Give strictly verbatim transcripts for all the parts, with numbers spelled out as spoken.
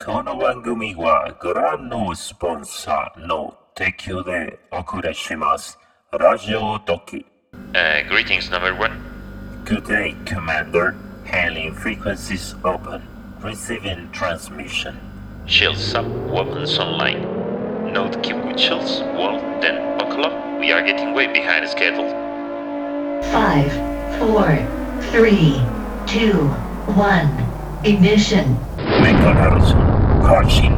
この番組はご覧のスポンサーの提供でお送りします。ラジオドキ。 Uh, greetings, number one. Good day, Commander. Hailing frequencies open. Receiving transmission. Shields up, weapons online. Note keep with shields, well, then buckle up. We are getting way behind schedule. Five, four, three, two, one. Ignition. Mechanism. Caution.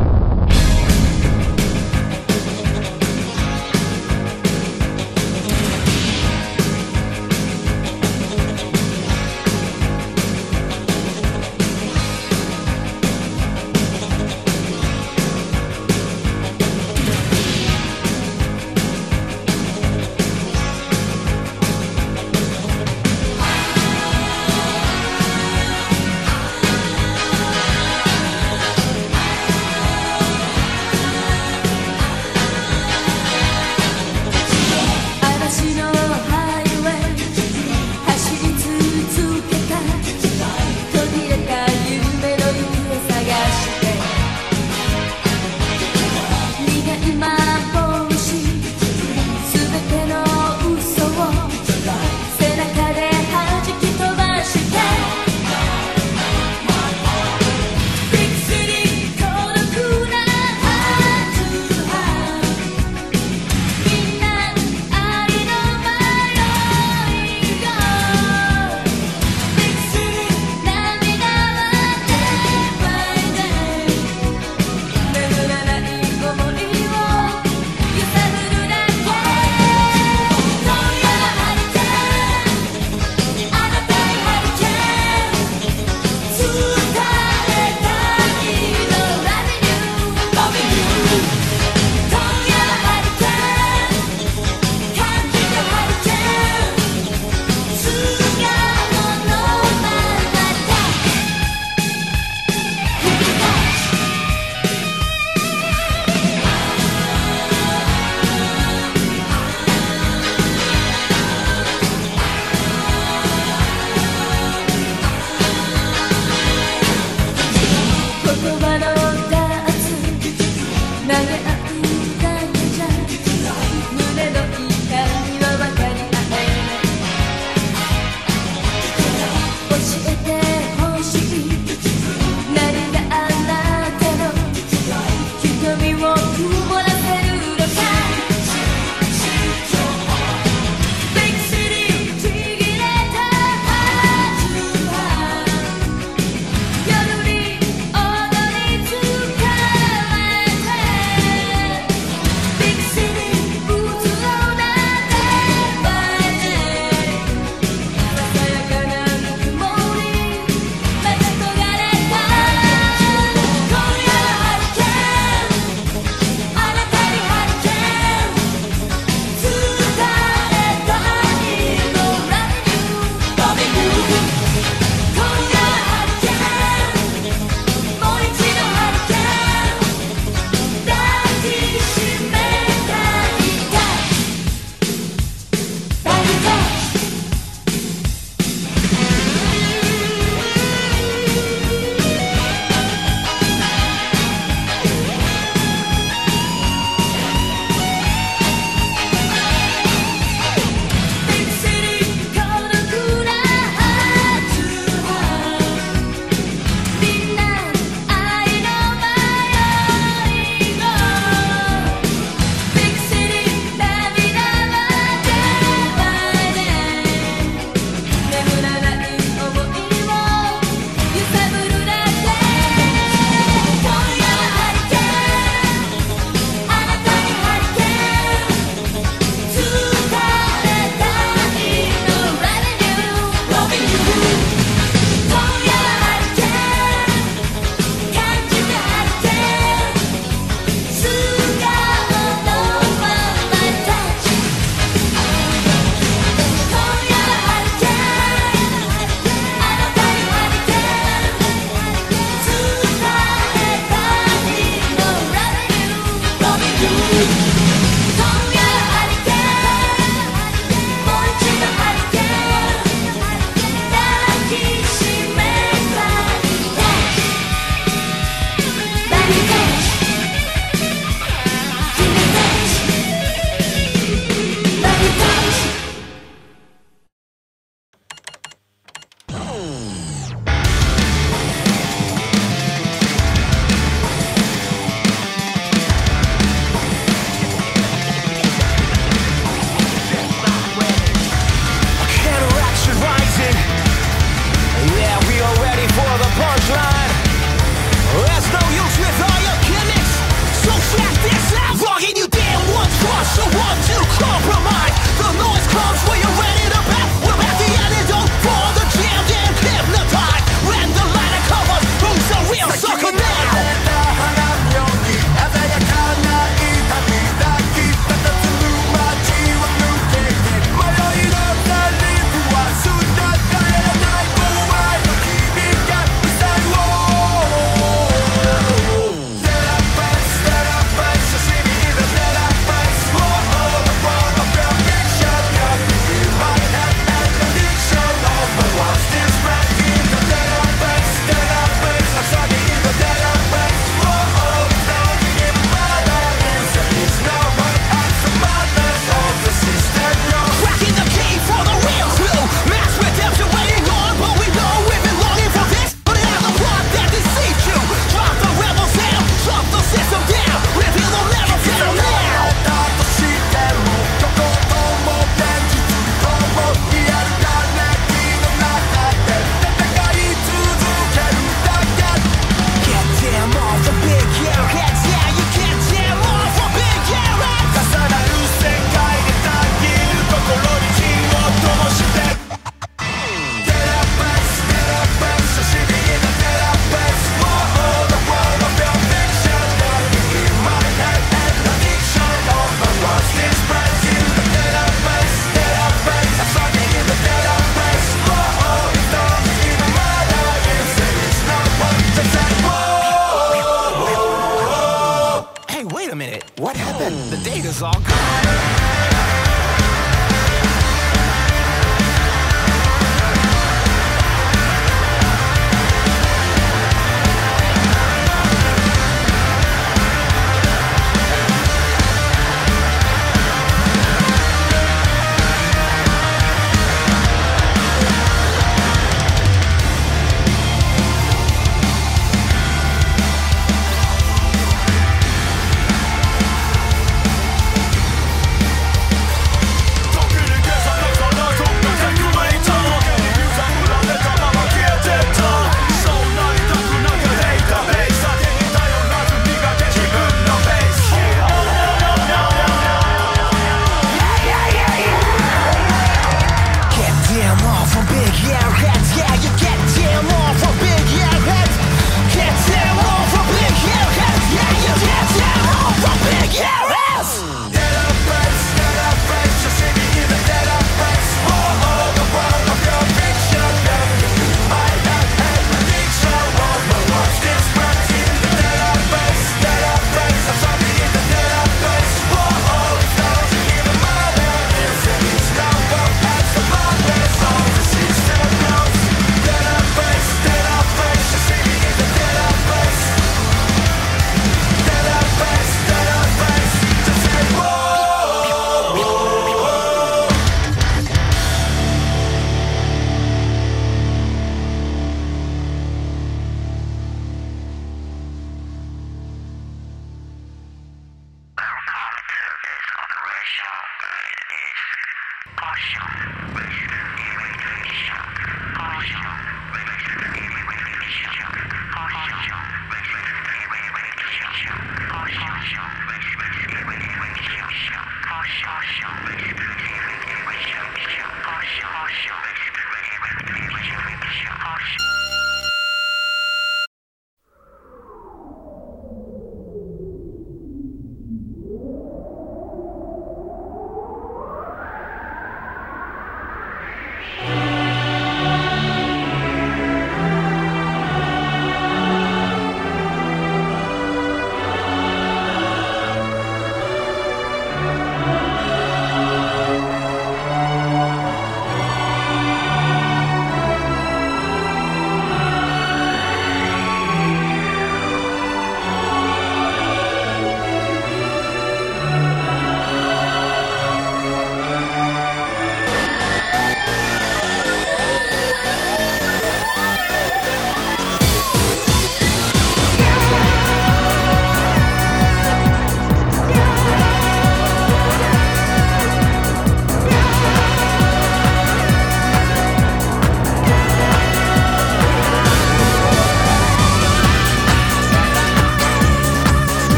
it's all good.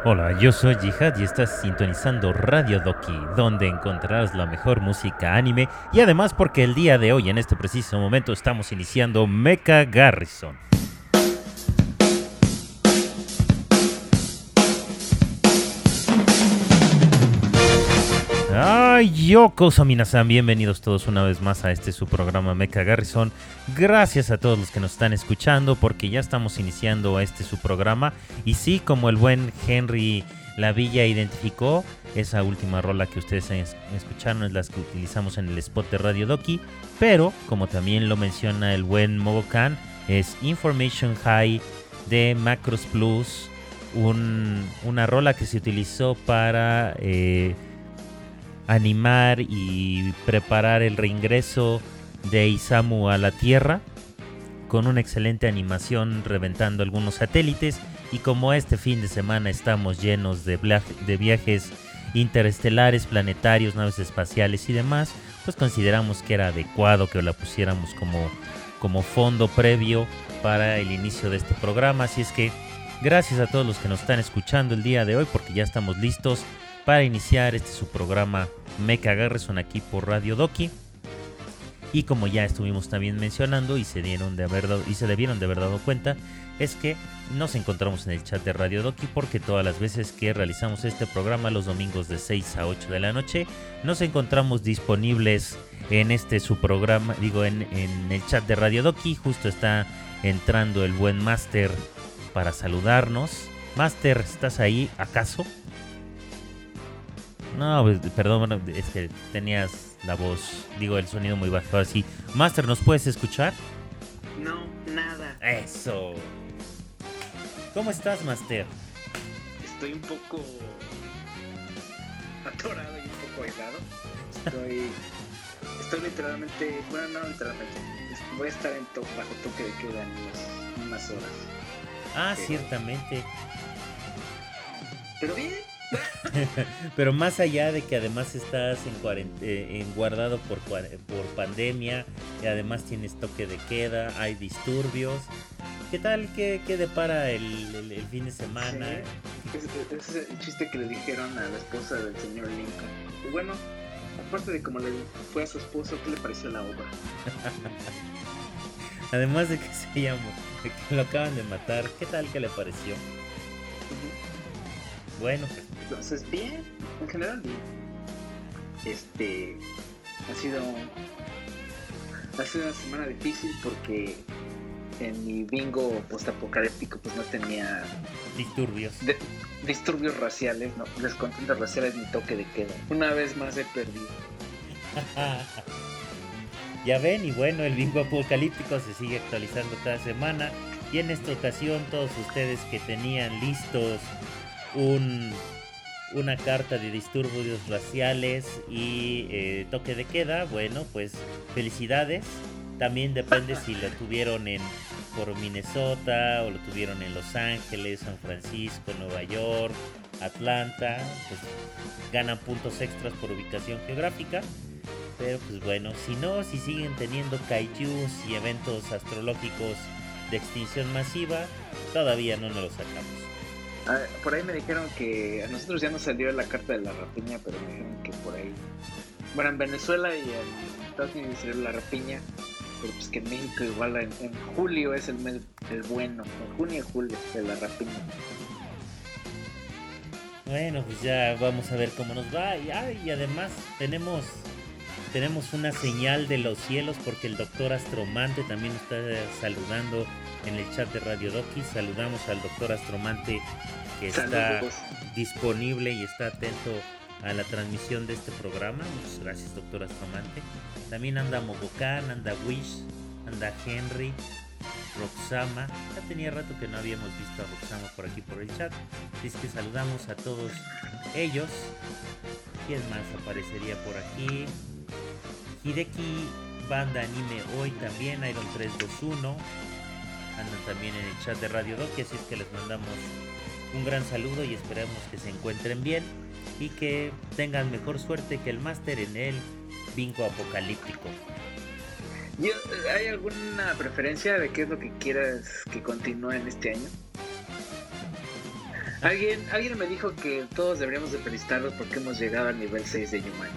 Hola, yo soy Jihad y estás sintonizando Radio Doki, donde encontrarás la mejor música anime y además porque el día de hoy, en este preciso momento, estamos iniciando Mecha Garrison. Ay, yokoso minasan, bienvenidos todos una vez más a este su programa Mecha Garrison. Gracias a todos los que nos están escuchando porque ya estamos iniciando este su programa. Y sí, como el buen Henry Lavilla identificó, esa última rola que ustedes escucharon es la que utilizamos en el spot de Radio Doki. Pero, como también lo menciona el buen Mogokan, es Information High de Macros Plus, un, una rola que se utilizó para... Eh, animar y preparar el reingreso de Isamu a la Tierra con una excelente animación reventando algunos satélites. Y como este fin de semana estamos llenos de, bla- de viajes interestelares, planetarios, naves espaciales y demás, pues consideramos que era adecuado que la pusiéramos como, como fondo previo para el inicio de este programa. Así es que gracias a todos los que nos están escuchando el día de hoy, porque ya estamos listos para iniciar este su programa Mecha Garrison aquí por Radio Doki. Y como ya estuvimos también mencionando y se dieron de haber dado, y se debieron de haber dado cuenta, es que nos encontramos en el chat de Radio Doki porque todas las veces que realizamos este programa los domingos de seis a ocho de la noche nos encontramos disponibles en este su programa, digo en, en el chat de Radio Doki. Justo está entrando el buen Master para saludarnos. Master, ¿estás ahí acaso? No, perdón, es que tenías la voz, digo, el sonido muy bajo. Ahora sí, Master, ¿nos puedes escuchar? No, nada. Eso. ¿Cómo estás, Master? Estoy un poco atorado y un poco aislado. Estoy, estoy literalmente, bueno, no literalmente. Voy a estar en to- bajo toque de queda en unas, unas horas. Ah, Pero- ciertamente. Pero bien. Pero más allá de que además estás en, cuarent- eh, en guardado por, cua- por pandemia y además tienes toque de queda, hay disturbios. ¿Qué tal? ¿Qué, qué depara el, el, el fin de semana? Sí. Ese es el chiste que le dijeron a la esposa del señor Lincoln. Y bueno, aparte de cómo le fue a su esposo, ¿qué le pareció la obra? Además de que se llamó, de que lo acaban de matar, ¿qué tal que le pareció? Bueno, pues, Entonces, bien, en general bien. Este, ha sido, ha sido una semana difícil porque en mi bingo postapocalíptico pues no tenía disturbios. de- disturbios raciales, no, descontentos raciales ni toque de queda. Una vez más he perdido. Ya ven, y bueno, el bingo apocalíptico se sigue actualizando cada semana. Y en esta ocasión, todos ustedes que tenían listos un, una carta de disturbios raciales y eh, toque de queda, bueno, pues felicidades. También depende si lo tuvieron en por Minnesota o lo tuvieron en Los Ángeles, San Francisco, Nueva York, Atlanta. Pues ganan puntos extras por ubicación geográfica. Pero pues bueno, si no, si siguen teniendo kaijus y eventos astrológicos de extinción masiva, todavía no nos lo sacamos. Ah, por ahí me dijeron que a nosotros ya nos salió la carta de la rapiña, pero me dijeron que por ahí, bueno, en Venezuela y en Estados Unidos salió la rapiña, pero pues que en México igual en, en julio es el mes el bueno, en junio y julio de la rapiña. Bueno, pues ya vamos a ver cómo nos va. Y, ah, y además tenemos tenemos una señal de los cielos porque el doctor Astromante también está saludando en el chat de Radio Doki. Saludamos al doctor Astromante que está Saludos. disponible y está atento a la transmisión de este programa. Muchas gracias, doctor Astromante. También anda Mogokan, anda Wish, anda Henry, Roxama. Ya tenía rato que no habíamos visto a Roxama por aquí por el chat. Así es que saludamos a todos ellos. ¿Quién más aparecería por aquí? Hideki Banda Anime hoy también, Iron tres dos uno. Andan también en el chat de Radio Doki, así es que les mandamos un gran saludo y esperamos que se encuentren bien y que tengan mejor suerte que el máster en el bingo apocalíptico. Yo, ¿hay alguna preferencia de qué es lo que quieras que continúe en este año? Alguien, alguien me dijo que todos deberíamos de felicitarlos porque hemos llegado al nivel seis de Yumani.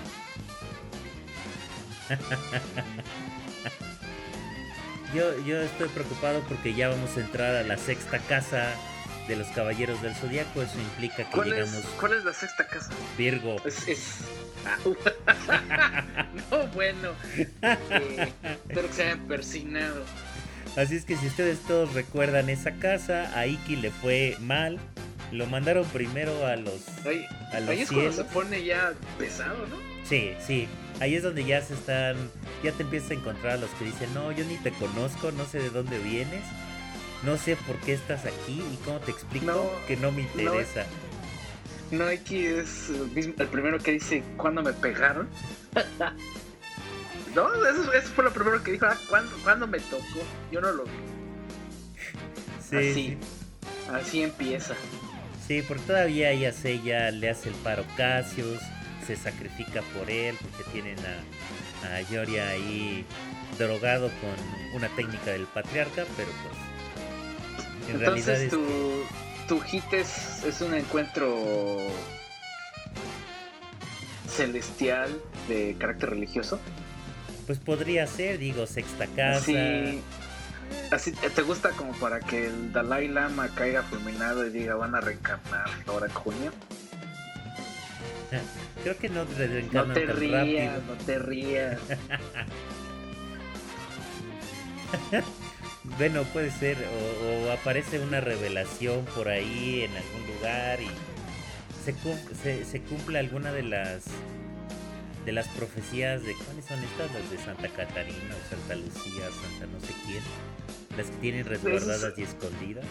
Yo, yo estoy preocupado porque ya vamos a entrar a la sexta casa de los Caballeros del Zodiaco. Eso implica que ¿Cuál llegamos... es, ¿Cuál es la sexta casa? Virgo. Es... es... Ah, no, bueno. Eh, espero que se hayan persignado. Así es que si ustedes todos recuerdan esa casa, a Iki le fue mal. Lo mandaron primero a los, Ahí, a los ahí es cuando cielos. se pone ya pesado, ¿no? Sí, sí. Ahí es donde ya se están, ya te empiezas a encontrar a los que dicen, no, yo ni te conozco, no sé de dónde vienes, no sé por qué estás aquí y cómo te explico No, que no me interesa. No, Iki es el, mismo, el primero que dice, ¿cuándo me pegaron? No, eso, eso fue lo primero que dijo, ah, ¿cuándo, ¿cuándo me tocó? Yo no lo vi. Sí, así, sí, así empieza. sí, porque todavía ella se ella le hace el paro Cassius, se sacrifica por él porque tienen a, a Yoria ahí drogado con una técnica del patriarca, pero pues en Entonces realidad es tu, que- tu hit es, es un encuentro celestial de carácter religioso. pues podría ser, digo, sexta casa. Así, así te gusta como para que el Dalai Lama caiga fulminado y diga van a reencarnar ahora en junio. Creo que no No reencarnan te tan rías, rápido. no te rías. Bueno, puede ser, o, o aparece una revelación por ahí en algún lugar y se, cum- se, se cumple alguna de las de las profecías de ¿cuáles son estas? Las de Santa Catarina o Santa Lucía, Santa no sé quién, las que tienen resguardadas y escondidas.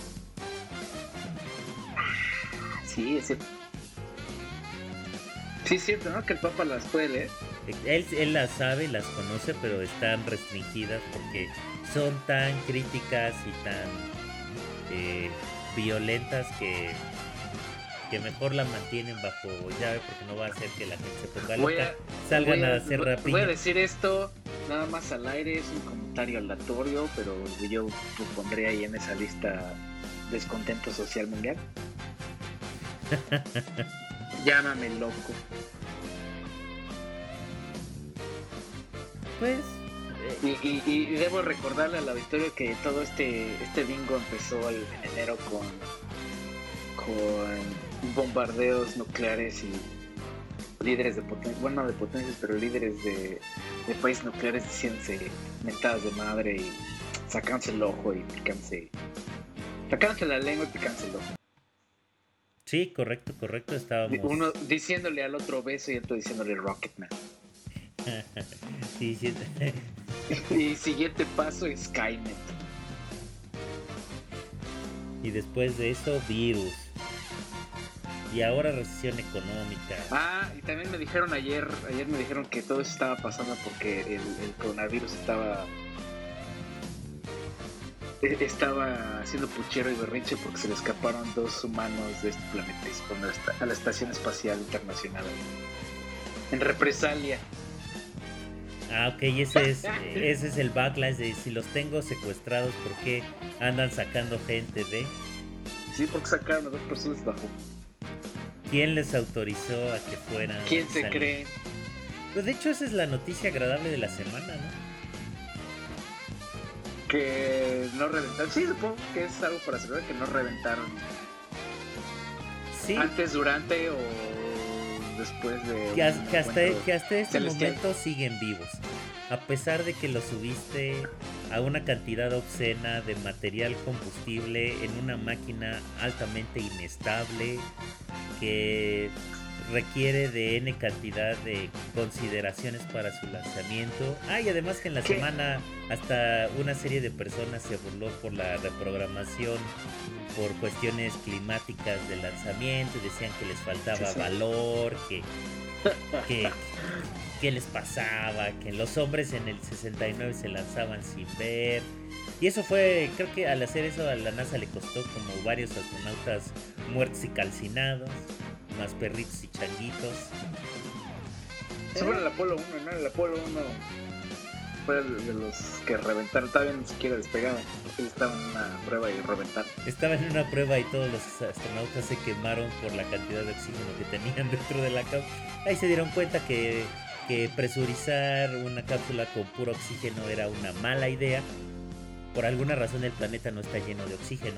Sí, ese. Sí, es cierto, ¿no? Que el Papa las puede leer. Él, él las sabe, las conoce, pero están restringidas porque son tan críticas y tan eh, violentas que, que mejor la mantienen bajo llave porque no va a hacer que la gente se ponga Voy loca, a, salgan voy a hacer voy- rapiña. Voy a decir esto nada más al aire, es un comentario aleatorio, pero yo lo pondré ahí en esa lista descontento social mundial. Llámame loco. Pues eh, Y, y- y debo recordarle al auditorio que todo este este bingo empezó el- en enero con con bombardeos nucleares y líderes de potencias, bueno, no de potencias, pero líderes de, de países nucleares diciéndose mentadas de madre y sacándose el ojo y picándose, sacándose la lengua y picándose el ojo. sí, correcto, correcto, estábamos. Uno diciéndole al otro beso y otro diciéndole Rocketman. sí, sí. Y siguiente paso es Skynet. Y después de eso, virus. Y ahora recesión económica. Ah, y también me dijeron ayer, ayer me dijeron que todo eso estaba pasando porque el, el coronavirus estaba e- estaba haciendo puchero y berrinche porque se le escaparon dos humanos de este planeta y se fueron a la esta- a la Estación Espacial Internacional en represalia. Ah, ok, ese es, ese es el backlash de si los tengo secuestrados, ¿por qué andan sacando gente de? Sí, porque sacaron a dos personas bajo. ¿Quién les autorizó a que fueran? ¿Quién se salir? cree? Pues de hecho esa es la noticia agradable de la semana, ¿no? Que no reventaron. Sí, supongo que es algo para celebrar, que no reventaron Sí, antes, durante o después de que, has- un que hasta, encuentro que hasta este celestial. momento siguen vivos. A pesar de que los subiste a una cantidad obscena de material combustible en una máquina altamente inestable que requiere de N cantidad de consideraciones para su lanzamiento. Ah, y además que en la ¿Qué? semana hasta una serie de personas se burló por la reprogramación por cuestiones climáticas del lanzamiento, decían que les faltaba Sí, sí. valor, que, que, que les pasaba, que los hombres en el sesenta y nueve se lanzaban sin ver. Y eso fue, creo que al hacer eso a la NASA le costó como varios astronautas muertos y calcinados, más perritos y changuitos. Sobre el Apolo uno, ¿no? El Apolo uno fue de los que reventaron, todavía ni siquiera despegaban, porque estaba en una prueba y reventaron. Estaba en una prueba y todos los astronautas se quemaron por la cantidad de oxígeno que tenían dentro de la cápsula. Ahí se dieron cuenta que, que presurizar una cápsula con puro oxígeno era una mala idea. Por alguna razón el planeta no está lleno de oxígeno.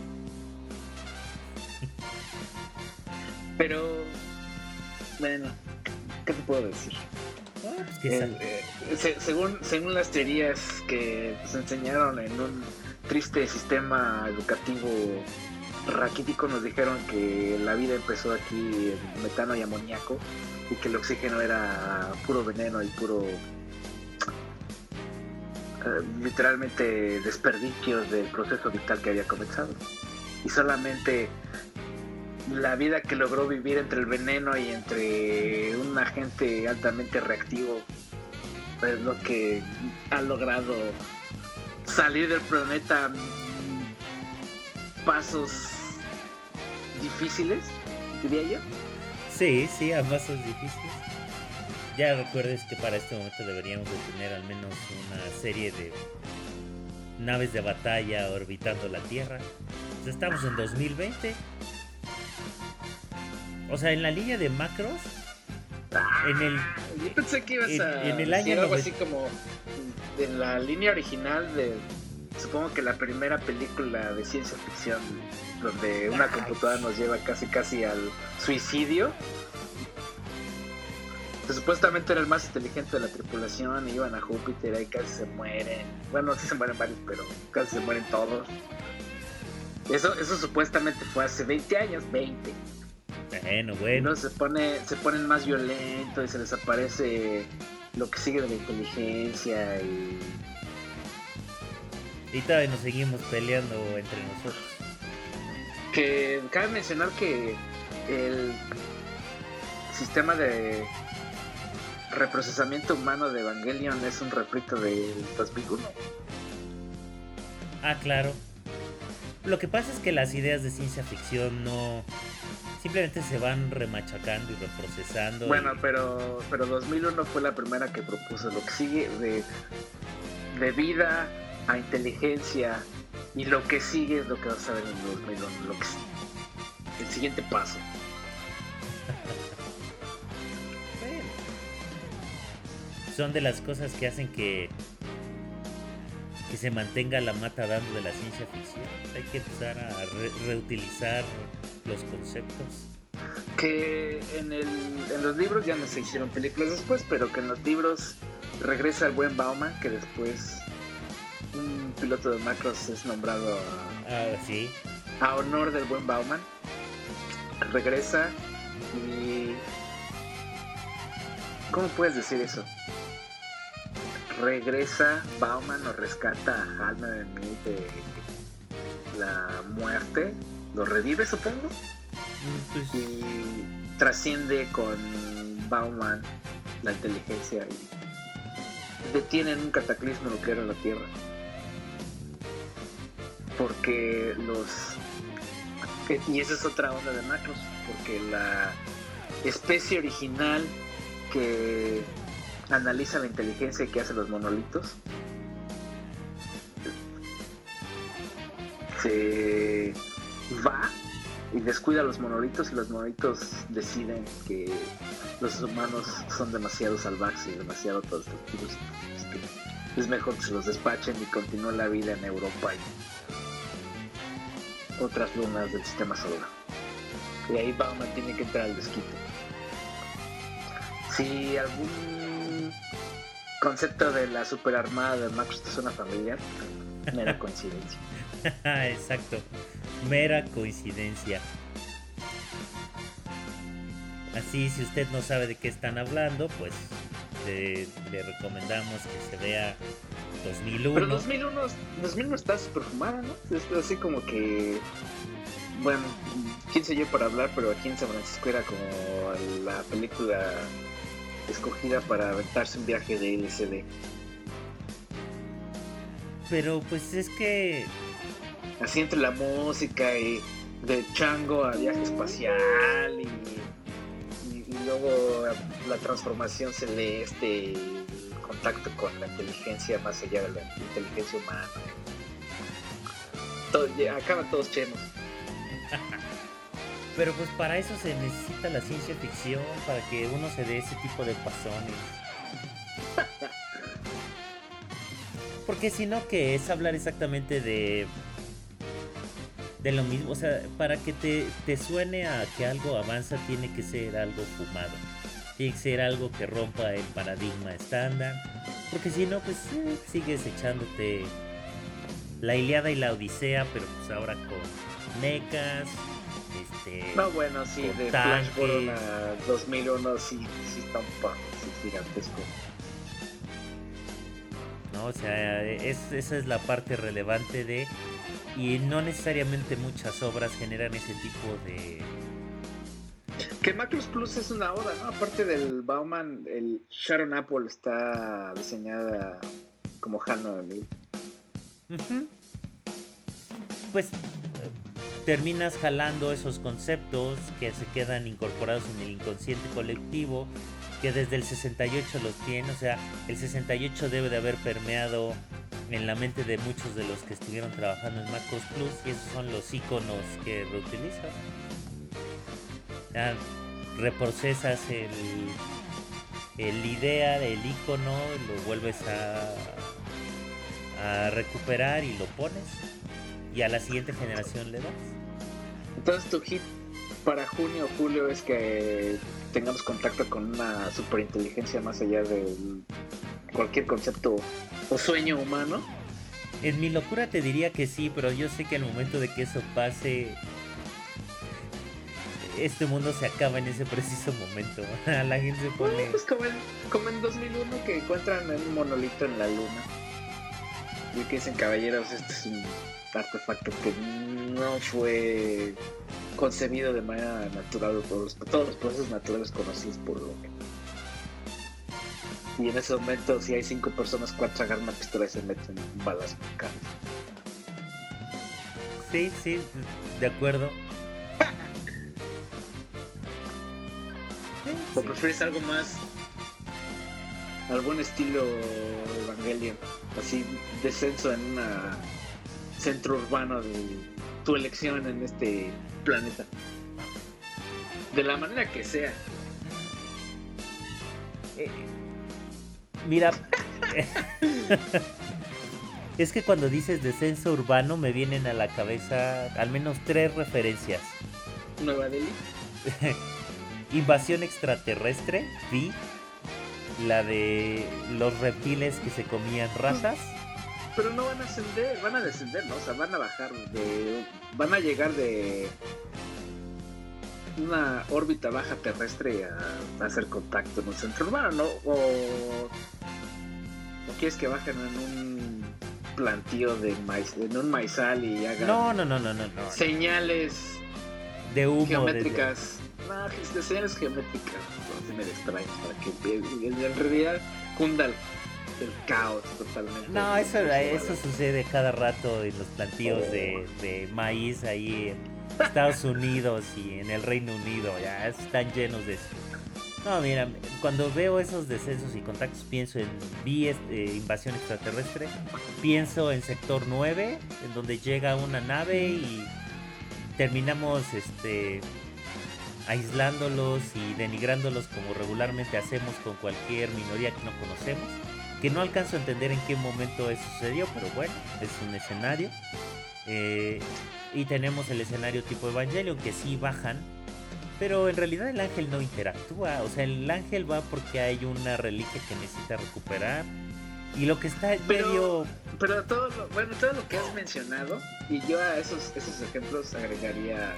Pero, bueno, ¿qué te puedo decir? Ah, pues que Eh, eh, se- según, según las teorías que se enseñaron en un triste sistema educativo raquítico, nos dijeron que la vida empezó aquí en metano y amoníaco y que el oxígeno era puro veneno y puro eh, literalmente desperdicios del proceso vital que había comenzado, y solamente la vida que logró vivir entre el veneno y entre un agente altamente reactivo es lo que ha logrado salir del planeta mm, pasos difíciles, diría yo. Sí, sí, a pasos difíciles. Ya recuerdes que para este momento deberíamos de tener al menos una serie de naves de batalla orbitando la Tierra. Pues estamos en dos mil veinte. O sea, en la línea de macros, en el Yo pensé que ibas en- a en el año decir algo noven- así como en la línea original de, supongo que la primera película de ciencia ficción donde una computadora nos lleva casi casi al suicidio. Que supuestamente era el más inteligente de la tripulación y iban a Júpiter y casi se mueren. Bueno, sí se mueren varios, pero casi se mueren todos. Eso, eso supuestamente fue hace veinte años, veinte. bueno, Y bueno. luego se pone, se ponen más violentos y se les aparece lo que sigue de la inteligencia y Y todavía nos seguimos peleando entre nosotros. que cabe mencionar que el sistema de reprocesamiento humano de Evangelion es un refrito del dos mil uno. Ah, claro. Lo que pasa es que las ideas de ciencia ficción no... simplemente se van remachacando y reprocesando. Bueno, y- pero pero dos mil uno fue la primera que propuso lo que sigue de, de vida a inteligencia, y lo que sigue es lo que vas a ver en dos mil uno, lo que el siguiente paso. Bueno. Son de las cosas que hacen que que se mantenga la mata dando de la ciencia ficción. Hay que empezar a re- reutilizar los conceptos. Que en, el, en los libros ya no se hicieron películas después, pero que en los libros regresa el buen Bauman, que después un piloto de Macros es nombrado Ah, sí. a, a honor del buen Bauman. Regresa y... ¿Cómo puedes decir eso? Regresa Bauman o rescata a Halmer en mí de la muerte. Lo revive, supongo. Mm, Pues, Y trasciende con Bauman la inteligencia y detienen un cataclismo nuclear en la Tierra, porque los y esa es otra onda de Macros, porque la especie original que analiza la inteligencia que hacen los monolitos se va y descuida a los monolitos, y los monolitos deciden que los humanos son demasiado salvajes y demasiado destructivos. Este, es mejor que se los despachen y continúe la vida en Europa y otras lunas del sistema solar. Y ahí Bauman tiene que entrar al desquite. Si algún concepto de la superarmada de Macros te suena familiar, mera coincidencia. exacto. Mera coincidencia. Así, si usted no sabe de qué están hablando, pues le, le recomendamos que se vea dos mil uno. Pero dos mil uno, dos mil uno está súper fumada, ¿no? Es así como que... Bueno, quién soy yo para hablar, pero aquí en San Francisco era como la película escogida para aventarse un viaje de L S D. Pero pues es que... Así entre la música y de chango a viaje espacial y, y, y luego la transformación celeste, contacto con la inteligencia más allá de la inteligencia humana. Todo, ya, acaban todos chemos. Pero pues para eso se necesita la ciencia ficción, para que uno se dé ese tipo de pasones. Porque si no, que es hablar exactamente de de lo mismo. O sea, para que te, te suene a que algo avanza, tiene que ser algo fumado. Tiene que ser algo que rompa el paradigma estándar. Porque si no, pues eh, sigues echándote la Ilíada y la Odisea, pero pues ahora con mechas. Este, No, bueno, sí, con de tanques. Flash Gordon a dos mil uno sí, sí está un poco sí, gigantesco. ¿No? O sea, es, esa es la parte relevante de... Y no necesariamente muchas obras generan ese tipo de... Que Macros Plus es una oda, ¿no? Aparte del Bauman, el Sharon Apple está diseñada como Hannah O'Neill. Uh-huh. Pues eh, terminas jalando esos conceptos que se quedan incorporados en el inconsciente colectivo, que desde el sesenta y ocho los tiene. O sea, el sesenta y ocho debe de haber permeado en la mente de muchos de los que estuvieron trabajando en Macros Plus, y esos son los iconos que reutilizas. Ya reprocesas el, el idea del icono, lo vuelves a, a recuperar y lo pones, y a la siguiente generación le das. Entonces tu hit para junio o julio es que tengamos contacto con una superinteligencia más allá de cualquier concepto o sueño humano. En mi locura te diría que sí, pero yo sé que al momento de que eso pase, este mundo se acaba en ese preciso momento. La gente se pone... Pues como en, como en dos mil uno que encuentran un monolito en la luna y que dicen, caballeros, este es un artefacto que no fue concebido de manera natural por los, todos los procesos naturales conocidos por lo que. Y en ese momento, si hay cinco personas, cuatro agarran una pistola y se meten balas en cara. Sí, sí, de acuerdo. Sí, ¿O sí. prefieres algo más, algún estilo Evangelion? Así, descenso en un centro urbano de tu elección en este planeta. De la manera que sea. Eh, mira, es que cuando dices descenso urbano me vienen a la cabeza al menos tres referencias. Nueva Delhi. Invasión extraterrestre, vi. La de los reptiles que se comían ratas. Pero no van a ascender, van a descender, ¿no? O sea, van a bajar de... Van a llegar de una órbita baja terrestre a, a hacer contacto en un centro urbano, ¿no? O, o quieres que bajen en un plantío de maíz, en un maizal y hagan No, no, no, no, no, no. señales De humo. geométricas. No, de señales geométricas. No se me distraen para que en, en realidad cunda el, el caos totalmente. de- No, eso, eso sucede cada rato en los plantíos Oh. de, de maíz ahí en Estados Unidos y en el Reino Unido. Ya están llenos de eso. No, mira, cuando veo esos descensos y contactos pienso en vi este, invasión extraterrestre, pienso en sector nueve, en donde llega una nave y terminamos este aislándolos y denigrándolos como regularmente hacemos con cualquier minoría que no conocemos, que no alcanzo a entender en qué momento eso sucedió, pero bueno, es un escenario. Eh, y tenemos el escenario tipo Evangelion, que sí bajan, pero en realidad el ángel no interactúa. O sea, el ángel va porque hay una reliquia que necesita recuperar, y lo que está en Pero- medio... Pero todo lo, bueno, todo lo que has mencionado, y yo a esos, esos ejemplos agregaría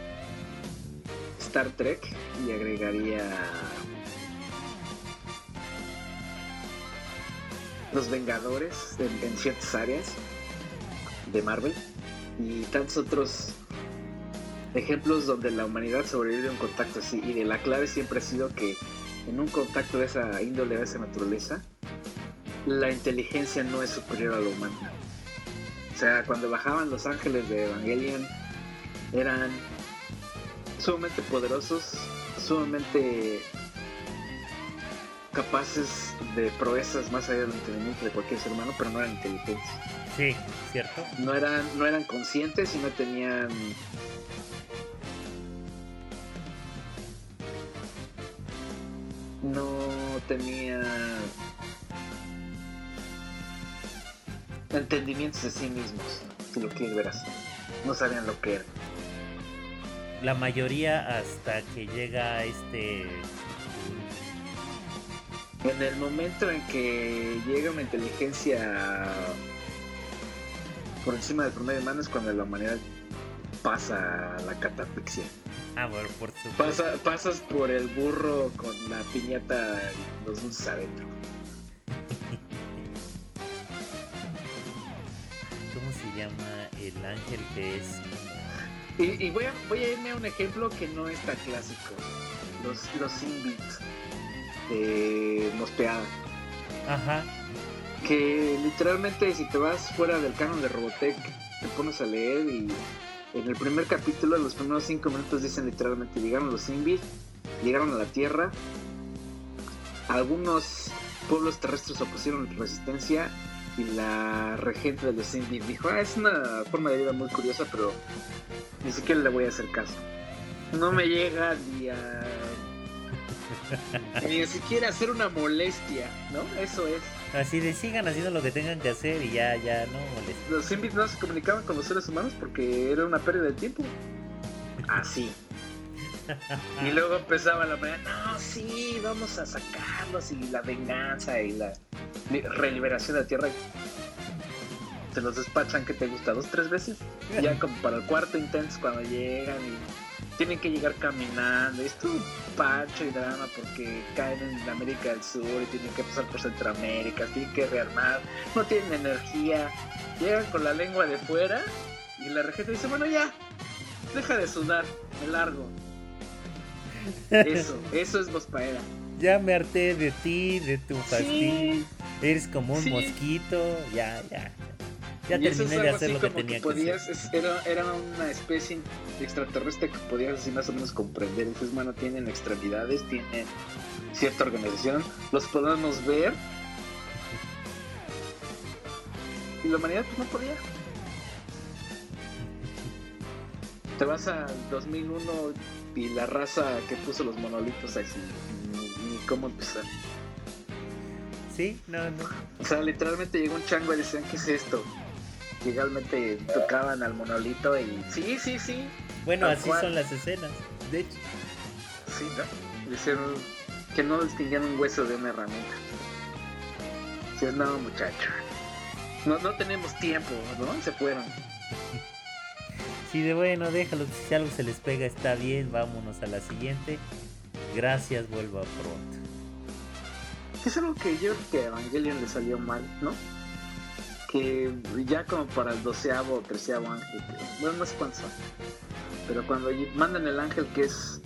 Star Trek y agregaría Los Vengadores en, en ciertas áreas de Marvel y tantos otros ejemplos donde la humanidad sobrevive a un contacto así, y de la clave siempre ha sido que en un contacto de esa índole, de esa naturaleza, la inteligencia no es superior a la humana. O sea, cuando bajaban los ángeles de Evangelion, eran sumamente poderosos, sumamente capaces de proezas más allá del entendimiento de cualquier ser humano, pero no eran inteligentes. Sí, ¿cierto? No eran, no eran conscientes y no tenían... No tenía entendimientos de sí mismos, si lo quieres ver así. No sabían lo que era. La mayoría hasta que llega este... En el momento en que llega una inteligencia por encima del promedio humano es cuando la humanidad pasa a la catafixia. Ah, bueno, por supuesto. Pasa, pasas por el burro con la piñata y los dulces adentro. ¿Cómo se llama el ángel que es? Y, y voy, a, voy a irme a un ejemplo que no es tan clásico. Los, los Inbits de Mospeada. Ajá. Que literalmente si te vas fuera del canon de Robotech, te pones a leer y en el primer capítulo, en los primeros cinco minutos dicen literalmente, llegaron los Inbits, llegaron a la Tierra, algunos pueblos terrestres opusieron resistencia y la regente de los Inbits dijo, ah, es una forma de vida muy curiosa, pero ni siquiera le voy a hacer caso. No me llega ni a... ni siquiera hacer una molestia, ¿no? Eso es. Así de sigan haciendo lo que tengan que hacer y ya, ya no molestan. Los Inbits no se comunicaban con los seres humanos porque era una pérdida de tiempo. Así. Y luego empezaba la mañana, no, sí, vamos a sacarlos y la venganza y la reliberación de la Tierra. Te los despachan, que te gusta, dos, tres veces. Ya como para el cuarto intento cuando llegan y tienen que llegar caminando. Es todo pacho y drama porque caen en América del Sur y tienen que pasar por Centroamérica, tienen que rearmar, no tienen energía. Llegan con la lengua de fuera y la regenta dice, bueno ya, deja de sudar, me largo. Eso, eso es Mospaera. Ya me harté de ti, de tu fastidio. Sí. Eres como un sí. mosquito, ya, ya. Ya y terminé de hacer lo que tenía que, podías, que hacer. Es, era, era una especie extraterrestre que podías así más o menos comprender. Entonces, bueno, tienen extremidades, tienen cierta organización, los podemos ver. Y la humanidad pues no podía. Te vas al dos mil uno y la raza que puso los monolitos así, ni, ni cómo empezar. Sí, no, no. O sea, literalmente llegó un chango y decían, ¿qué es esto? Legalmente tocaban al monolito y sí, sí, sí. Bueno, así cual. Son las escenas, de hecho. Sí, ¿no? Dicen que no distinguían un hueso de una herramienta. Sí, no, muchacho. No, no tenemos tiempo, ¿no? Se fueron. Sí, de bueno, déjalo. Si algo se les pega está bien, vámonos a la siguiente. Gracias, vuelva pronto. Es algo que yo creo que a Evangelion le salió mal, ¿no? Que ya como para el doceavo o treceavo ángel, que, bueno, no sé cuántos son, pero cuando mandan el ángel que es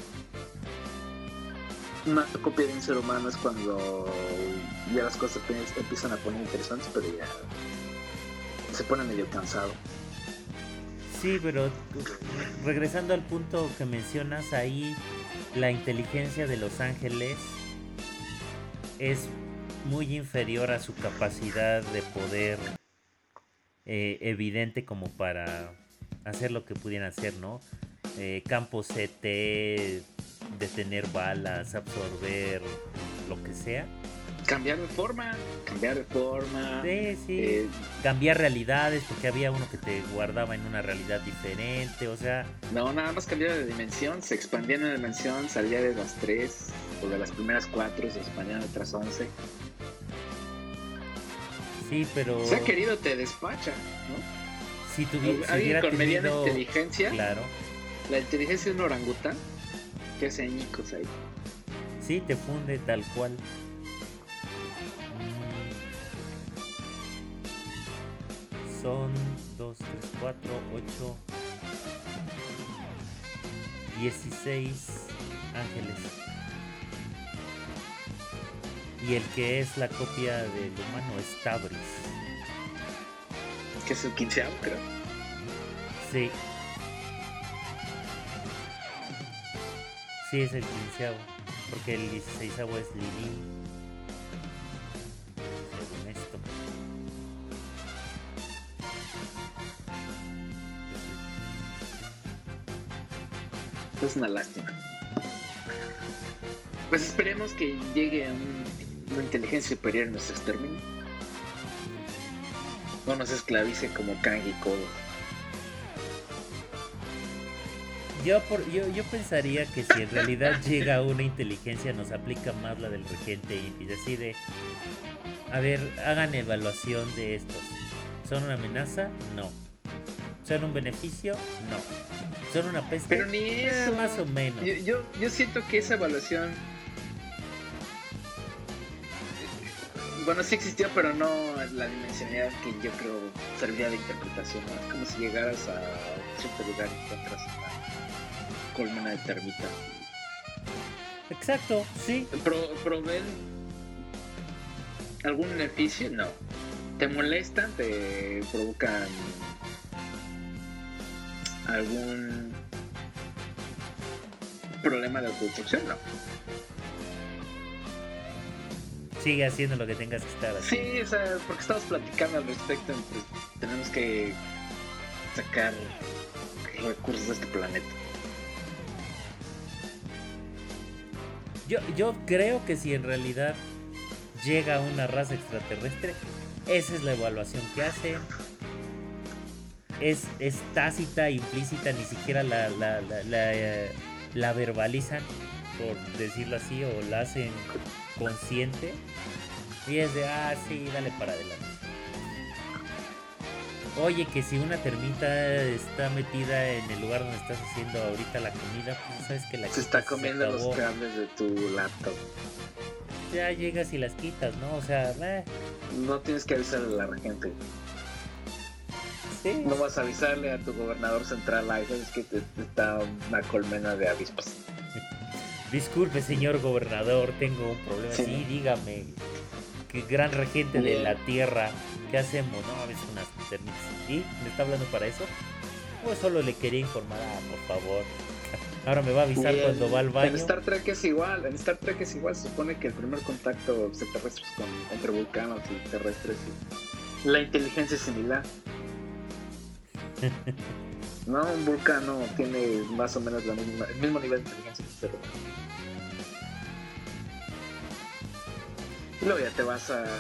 una copia de un ser humano es cuando ya las cosas empiezan a poner interesantes, pero ya se pone medio cansado. Sí, pero regresando al punto que mencionas ahí, la inteligencia de los ángeles es muy inferior a su capacidad de poder eh, evidente como para hacer lo que pudieran hacer, ¿no? Eh, campo C T, detener balas, absorber lo que sea. Cambiar de forma, cambiar de forma. Sí, sí. Eh, cambiar realidades, porque había uno que te guardaba en una realidad diferente, o sea... No, nada más cambiar de dimensión, se expandía en una dimensión, salía de las tres, o de las primeras cuatro, se expandían otras once. Sí, pero... Se ha querido, te despacha, ¿no? Si tuviera si alguien con tenido... mediana inteligencia, claro. La inteligencia de un orangután, que hace añicos ahí. Sí, te funde tal cual. Son dos, tres, cuatro, ocho, dieciséis ángeles. Y el que es la copia del humano es Tabris. Que es el quinceavo, creo. Sí. Sí, es el quinceavo. Porque el dieciseisavo es Lili. Según esto. Es una lástima. Pues esperemos que llegue a un, una inteligencia superior en nuestro exterminio. No nos esclavice como Kang y Kodo. Yo, por, yo, yo pensaría que si en realidad llega una inteligencia nos aplica más la del regente y decide, a ver, hagan evaluación de estos. ¿Son una amenaza? No. ¿Son un beneficio? No. ¿Son una peste? Pero ni eso. Eh, más o menos. Yo, yo, yo siento que esa evaluación, bueno, sí existió, pero no la dimensionalidad que yo creo servía de interpretación, ¿no? Es como si llegaras a cierto lugar y encuentras una colmena de termitas. Exacto, sí. Pro, ¿Proveen algún beneficio? No. ¿Te molestan? ¿Te provocan algún problema de autodestrucción? No. Sigue haciendo lo que tengas que estar haciendo. Sí, o sea, porque estamos platicando al respecto, pues tenemos que sacar recursos de este planeta. Yo, yo creo que si en realidad llega una raza extraterrestre, esa es la evaluación que hacen. Es, es tácita, implícita, ni siquiera la, la, la, la, eh, la verbalizan, por decirlo así, o la hacen consciente. Y es de, ah, sí, dale para adelante. Oye, que si una termita está metida en el lugar donde estás haciendo ahorita la comida, pues sabes que la se está comiendo se los cables de tu laptop. Ya llegas y las quitas, ¿no? O sea, eh. no tienes que avisarle a la regente. Sí. No vas a avisarle a tu gobernador central, ay, sabes que te, te está una colmena de avispas. Disculpe, señor gobernador, tengo un problema. Sí, sí dígame. Que gran regente Bien. de la tierra. ¿Qué hacemos? No, es unas termitas. ¿Y me está hablando para eso? Pues solo le quería informar, ah, por favor. Ahora me va a avisar Bien. cuando va al baño. En Star Trek es igual, en Star Trek es igual. Se supone que el primer contacto extraterrestre con, entre vulcanos y terrestres y la inteligencia es similar. No, un vulcano tiene más o menos la misma, el mismo nivel de inteligencia que el ser humano. Y luego ya te vas a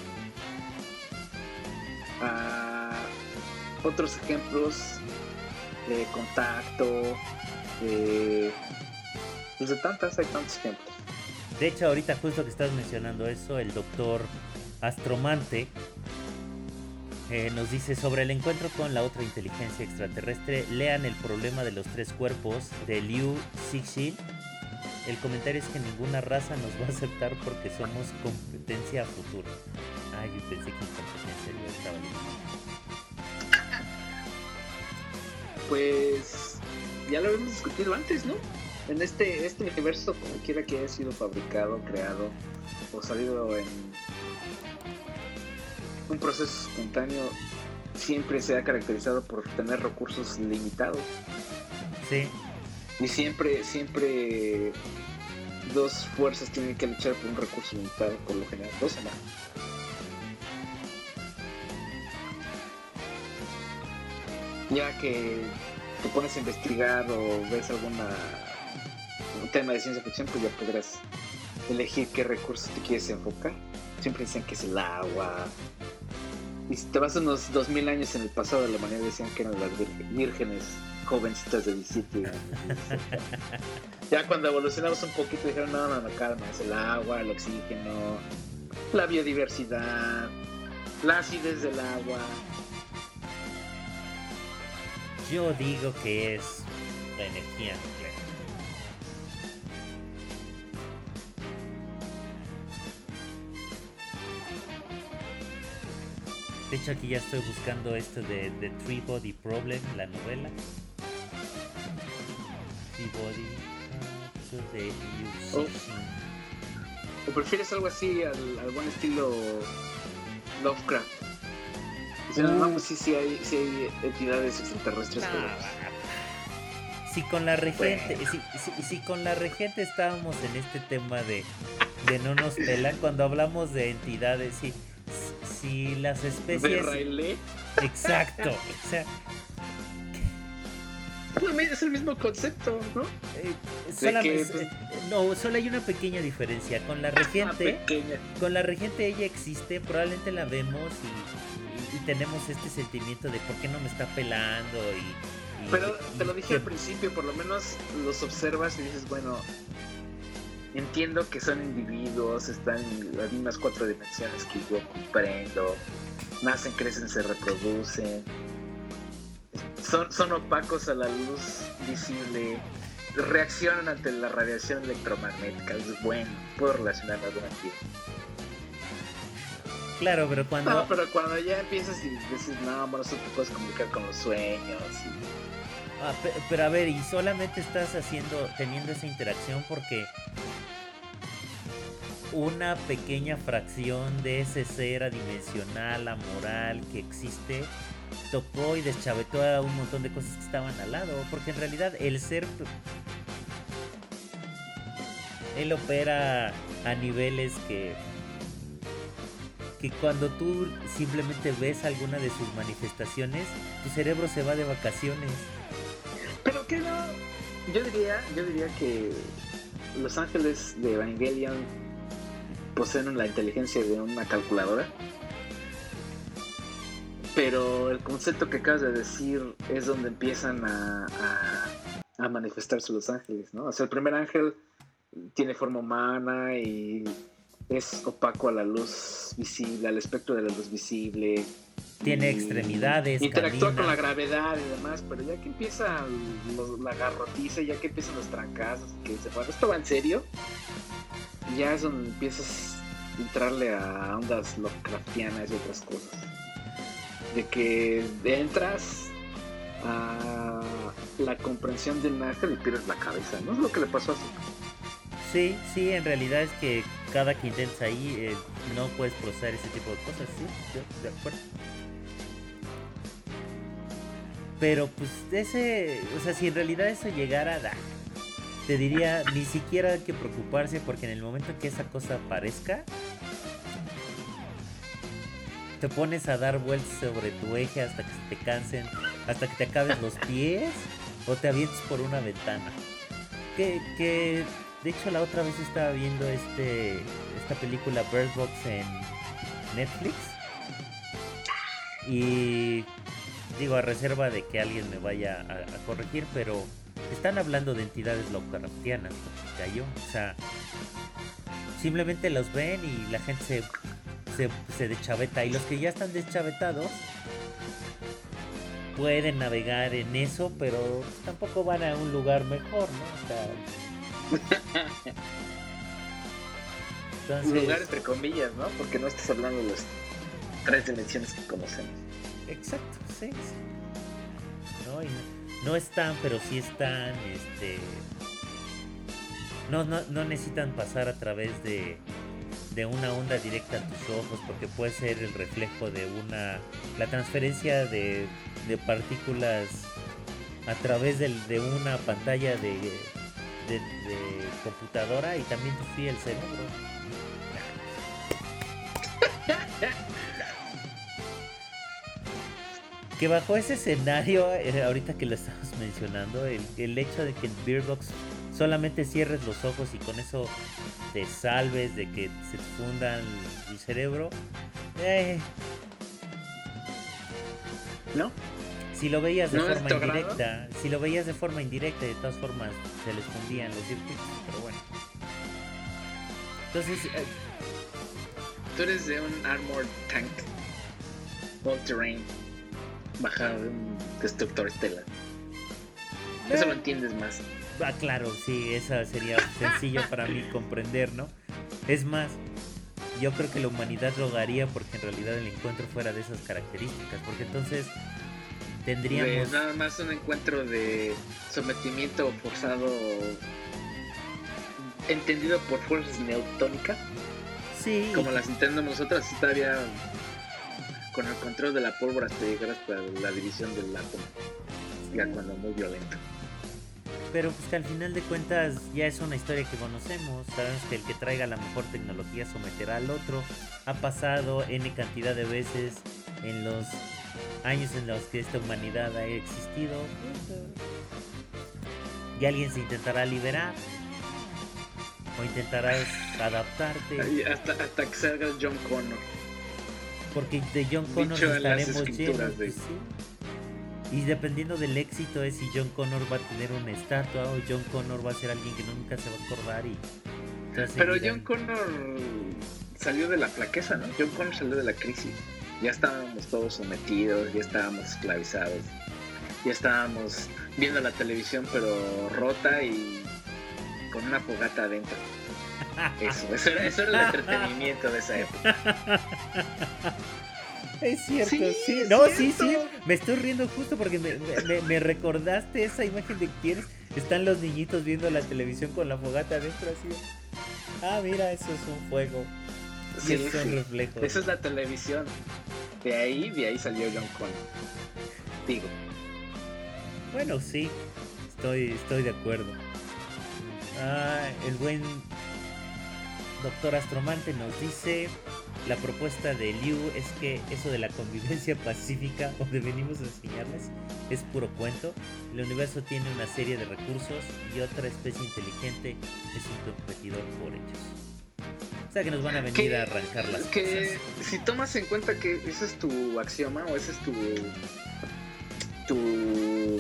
a otros ejemplos de contacto, de, pues de tantas, hay tantos ejemplos. De hecho, ahorita justo que estás mencionando eso, el doctor Astromante eh, nos dice sobre el encuentro con la otra inteligencia extraterrestre. Lean El problema de los tres cuerpos de Liu Cixin. El comentario es que ninguna raza nos va a aceptar porque somos competencia a futuro. Ay, yo pensé que incompetencia ya estaba listo. Pues ya lo habíamos discutido antes, ¿no? En este, este universo, como quiera que haya sido fabricado, creado o salido en un proceso espontáneo, siempre se ha caracterizado por tener recursos limitados. Sí. Y siempre, siempre dos fuerzas tienen que luchar por un recurso limitado, por lo general, dos o más. Ya que te pones a investigar o ves alguna un tema de ciencia ficción, pues ya podrás elegir qué recursos te quieres enfocar. Siempre dicen que es el agua. Y si te vas unos dos mil años en el pasado de la humanidad, decían que eran las vírgenes jovencitas de diecisiete años. Ya cuando evolucionamos un poquito dijeron, no, no, no, calma, es el agua, el oxígeno, la biodiversidad, la acidez del agua. Yo digo que es la energía nuclear. De hecho, aquí ya estoy buscando esto de The Three Body Problem, la novela. Three Body uh, de Liu Cixin. ¿O prefieres algo así al, al buen estilo Lovecraft? O sea, uh. no, pues sí, sí hay, sí hay entidades extraterrestres. No, pero... si con la regente, si, si, si con la regente estábamos en este tema de, de no nos pelan, cuando hablamos de entidades, si, si las ¿De especies. Riley? Exacto. O sea, Es el mismo concepto, ¿no? eh, ¿De solamente- qué, pues? eh, no, solo hay una pequeña diferencia. Con la regente, Pequeña. con la regente ella existe, probablemente la vemos y, y- y tenemos este sentimiento de por qué no me está pelando y. y- Pero y te lo dije que- al principio, por lo menos los observas y dices, bueno, entiendo que son individuos, están en las mismas cuatro dimensiones que yo comprendo, nacen, crecen, se reproducen, son, son opacos a la luz visible, reaccionan ante la radiación electromagnética, es bueno, puedo relacionar algo aquí. Claro, pero cuando. No, pero cuando ya empiezas y dices, no, bueno, eso te puedes comunicar con los sueños y... Ah, pe- pero a ver, y solamente estás haciendo, teniendo esa interacción porque una pequeña fracción de ese ser adimensional, amoral que existe, tocó y deschavetó a un montón de cosas que estaban al lado. Porque en realidad el ser, él opera a niveles que, que cuando tú simplemente ves alguna de sus manifestaciones, tu cerebro se va de vacaciones. Pero que no, yo diría, yo diría que los ángeles de Evangelion poseen la inteligencia de una calculadora. Pero el concepto que acabas de decir es donde empiezan a, a, a manifestarse los ángeles, ¿no? O sea, el primer ángel tiene forma humana y es opaco a la luz visible, al espectro de la luz visible. Tiene y extremidades, interactúa camina. con la gravedad y demás, pero ya que empieza los- la garrotiza, ya que empiezan los trancazos, que dice, bueno, esto va en serio, ya es donde empiezas a entrarle a ondas Lovecraftianas y otras cosas. De que entras a la comprensión de un ángel y pierdes la cabeza, ¿no? Es lo que le pasó a su... Sí, sí, en realidad es que cada que intentas ahí eh, no puedes procesar ese tipo de cosas, sí, yo de acuerdo. Pero pues ese, o sea, si en realidad eso llegara, da, te diría, ni siquiera hay que preocuparse porque en el momento que esa cosa aparezca, te pones a dar vueltas sobre tu eje hasta que se te cansen, hasta que te acabes los pies o te avientes por una ventana. Que, que de hecho la otra vez estaba viendo este esta película Bird Box en Netflix y digo a reserva de que alguien me vaya a, a corregir, pero están hablando de entidades Lovecraftianas, cayó, o sea, simplemente los ven y la gente se se, se deschaveta y los que ya están deschavetados pueden navegar en eso, pero tampoco van a un lugar mejor, ¿no? O sea, entonces, lugar entre comillas, ¿no? Porque no estás hablando de las tres dimensiones que conocemos. exacto, sí, sí. No, y no, no están, pero sí están, este, no, no, no necesitan pasar a través de de una onda directa a tus ojos, porque puede ser el reflejo de una, la transferencia de, de partículas a través del, de una pantalla de, de, de computadora y también te fría el cerebro. Que bajo ese escenario, eh, ahorita que lo estamos mencionando, el, el hecho de que en Bird Box solamente cierres los ojos y con eso te salves de que se te fundan el cerebro, eh, ¿No? si lo veías de ¿No es forma tu agrado? indirecta, si lo veías de forma indirecta, de todas formas se les fundían los circuitos, pero bueno. Entonces, eh, Tú eres de un armored tank all terrain bajado de un destructor estelar. Eso lo entiendes más. ah, claro, sí, esa sería sencillo para mí comprender, ¿no? Es más, yo creo que la humanidad rogaría porque en realidad el encuentro fuera de esas características, porque entonces De tendríamos... nada más un encuentro de sometimiento forzado entendido por fuerzas newtónicas, Sí, como las entendemos nosotros, así todavía con el control de la pólvora hasta llegar hasta la división del átomo, ya cuando muy violento. pero pues que al final de cuentas ya es una historia que conocemos. Sabemos que el que traiga la mejor tecnología someterá al otro. Ha pasado N cantidad de veces en los años en los que esta humanidad ha existido. Y alguien se intentará liberar. O intentarás adaptarte. Y hasta, hasta que salga John Connor. Porque de John Connor Dicho en las estaremos escrituras llenos. de- pues, sí. Y dependiendo del éxito es si John Connor va a tener una estatua o John Connor va a ser alguien que nunca se va a acordar y... entonces Pero dirán, John Connor salió de la flaqueza, ¿no? John Connor salió de la crisis. Ya estábamos todos sometidos, ya estábamos esclavizados. Ya estábamos viendo la televisión pero rota y con una fogata adentro. Eso, eso era, eso era el entretenimiento de esa época. Es cierto, Sí, sí. es No, sí, sí. cierto. Me estoy riendo justo porque me, me- me recordaste esa imagen de quién están los niñitos viendo la televisión con la fogata adentro así. Ah, mira, eso es un fuego. Y Sí, esos son sí. reflejos. Esa es la televisión. De ahí, de ahí salió John Connor. Digo. Bueno, sí. Estoy, estoy de acuerdo. Ah, el buen Doctor Astromante nos dice: la propuesta de Liu es que eso de la convivencia pacífica, donde venimos a enseñarles, es puro cuento. El universo tiene una serie de recursos y otra especie inteligente es un competidor por ellos. O sea que nos van a venir Que- a arrancar las Que cosas. si tomas en cuenta que ese es tu axioma o ese es tu. tu.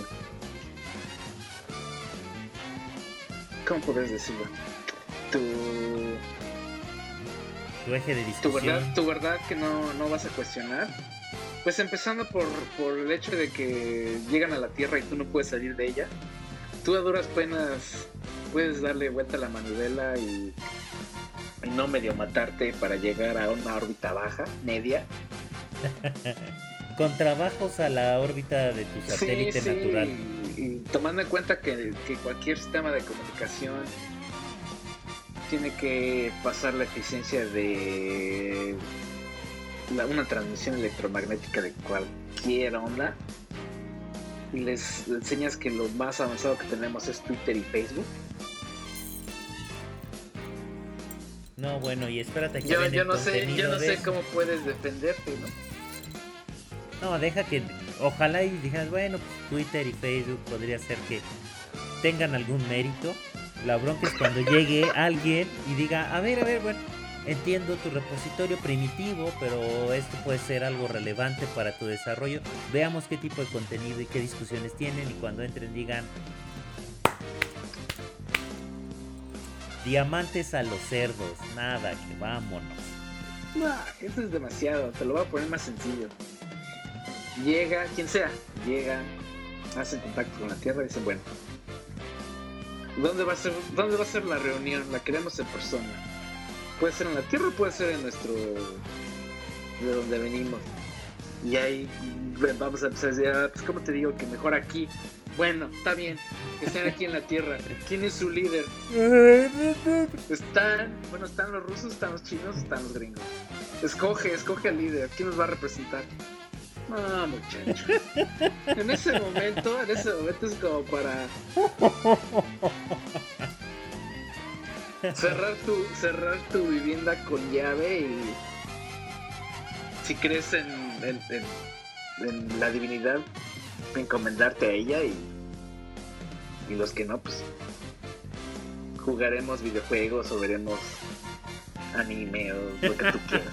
¿Cómo puedes decirlo? Tu. Tu eje de tu discusión. verdad, tu verdad que no, no vas a cuestionar. Pues empezando por, por el hecho de que llegan a la Tierra y tú no puedes salir de ella. Tú a duras penas puedes darle vuelta a la manivela y, y no medio matarte para llegar a una órbita baja, media. Con trabajos a la órbita de tu satélite Sí, sí, natural. Y, y tomando en cuenta que, que cualquier sistema de comunicación tiene que pasar la eficiencia de la- una transmisión electromagnética de cualquier onda, y les enseñas que lo más avanzado que tenemos es Twitter y Facebook. No, bueno, y espérate que Yo, ven yo el no sé, contenido yo no de sé eso. cómo puedes defenderte, ¿no? No, deja que... Ojalá y dijeras, bueno, pues Twitter y Facebook podría ser que tengan algún mérito. La bronca es cuando llegue alguien y diga, a ver, a ver, bueno, entiendo tu repositorio primitivo, pero esto puede ser algo relevante para tu desarrollo. Veamos qué tipo de contenido y qué discusiones tienen, y cuando entren digan, diamantes a los cerdos, nada, que vámonos. No, eso es demasiado, te lo voy a poner más sencillo. Llega, quien sea, llega, hace contacto con la Tierra y dicen, bueno, ¿dónde va a ser, dónde va a ser la reunión? La queremos en persona. Puede ser en la Tierra o puede ser en nuestro, de donde venimos. Y ahí vamos a empezar a decir, ah, pues cómo te digo que mejor aquí. Bueno, está bien, que estén aquí en la Tierra. ¿Quién es su líder? Están, bueno, están los rusos, están los chinos, están los gringos. Escoge, escoge al líder. ¿Quién nos va a representar? No, muchacho. En ese momento, en ese momento es como para cerrar tu, cerrar tu vivienda con llave y si crees en, en, en, en la divinidad, encomendarte a ella y, y los que no, pues jugaremos videojuegos o veremos anime o lo que tú quieras.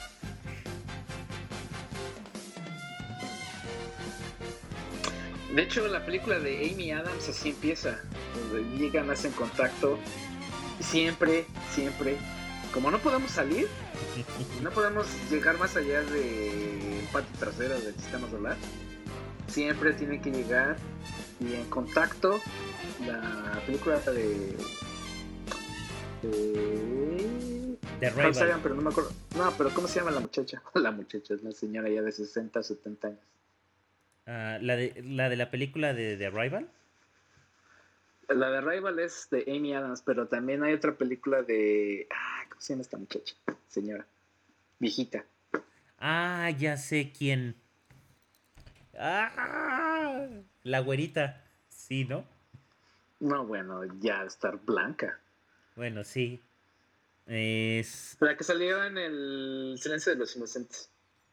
De hecho, la película de Amy Adams así empieza, donde llegan, hacen contacto, y siempre, siempre, como no podemos salir, no podemos llegar más allá del patio trasero del sistema solar, siempre tienen que llegar y en contacto, la película de... de The Carl Sagan, Rival. pero no me acuerdo. No, pero ¿cómo se llama la muchacha? La muchacha es la señora ya de sesenta, setenta años. Ah, la, de, la de la película de The Rival. La de Rival es de Amy Adams, pero también hay otra película de... Ah, ¿cómo se llama esta muchacha? Señora. Viejita. Ah, ya sé quién. Ah, la güerita. Sí, ¿no? No, bueno, ya estar blanca. Bueno, sí. Es... La que salió en el Silencio de los Inocentes.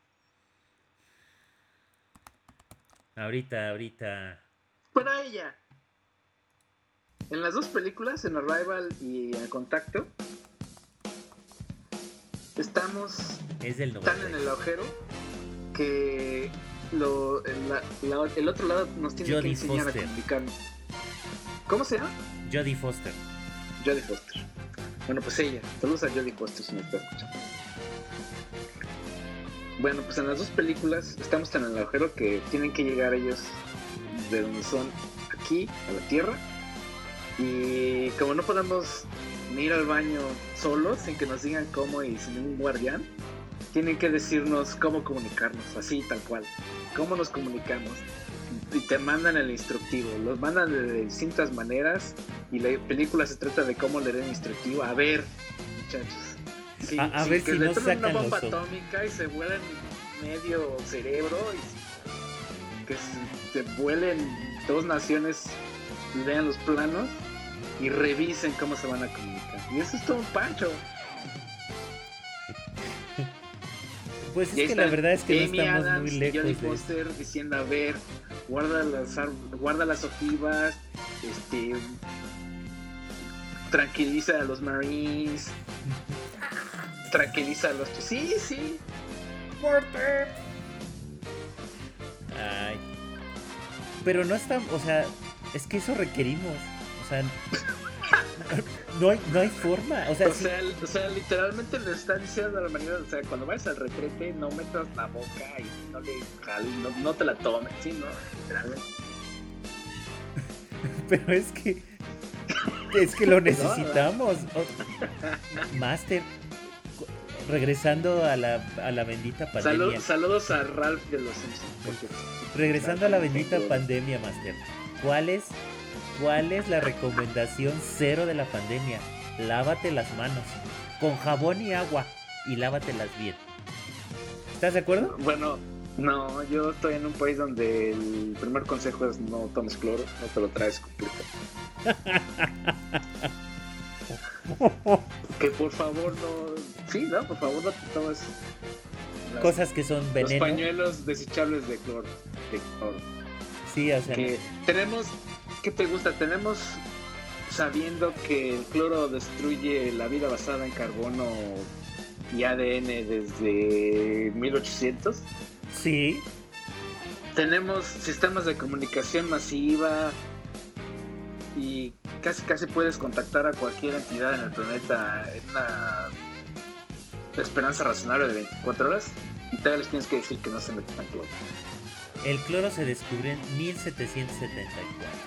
Ahorita, ahorita... Para ella. En las dos películas, en Arrival y en Contacto, estamos Es del tan noventa. en el agujero que lo, el, la- la- el otro lado nos tiene Jodie que enseñar Foster. a comunicarnos. ¿Cómo se llama? Jodie Foster. Jodie Foster. Bueno, pues ella. Saludos a Jodie Foster si me está escuchando. Bueno, pues en las dos películas estamos tan en el agujero que tienen que llegar ellos de donde son aquí, a la Tierra. Y como no podemos ni ir al baño solos, sin que nos digan cómo y sin un guardián, tienen que decirnos cómo comunicarnos, así tal cual. Cómo nos comunicamos. Y te mandan el instructivo. Los mandan de distintas maneras. Y la película se trata de cómo leer el instructivo. A ver, muchachos. Sí, A- a sí, ver que si le no tomen una sacan bomba los ojos. atómica y se vuelan medio cerebro. Y que se, se vuelen dos naciones, vean los planos y revisen cómo se van a comunicar. Y eso es todo un pancho. Pues es Y ahí que está la verdad es que Amy no estamos Adams muy y lejos Jodie de eso. Foster diciendo, a ver, guarda las, ar- guarda las ojivas, este, tranquiliza a los Marines, tranquiliza a los... Sí, sí. Ay. Pero no está, o sea, es que eso requerimos. O sea, no hay, no hay forma. O sea, O sí- sea, o sea, literalmente le están diciendo de la manera, o sea, cuando vayas al retrete no metas la boca y no le jales, no, no te la tomes, ¿sí? ¿No? Literalmente. pero es que es que lo necesitamos. O- Master, cu- regresando a la, a la bendita pandemia. Salud- saludos a Ralph de los Simpsons, por cierto. Regresando a la bendita pandemia, Master. ¿Cuál es, ¿Cuál es la recomendación cero de la pandemia? Lávate las manos con jabón y agua y lávatelas bien. ¿Estás de acuerdo? Bueno, no, yo estoy en un país donde el primer consejo es no tomes cloro, no te lo traes completo. Que por favor no... Sí, no, por favor no te tomes las- Cosas que son los veneno. pañuelos desechables de cloro. De cloro. Sí, o sea, Que tenemos... ¿Qué te gusta? Tenemos sabiendo que el cloro destruye la vida basada en carbono y A D N desde mil ochocientos. sí. Tenemos sistemas de comunicación masiva y casi casi puedes contactar a cualquier entidad en el planeta en una esperanza razonable de veinticuatro horas y todavía les tienes que decir que no se metan cloro. El cloro se descubrió en mil setecientos setenta y cuatro.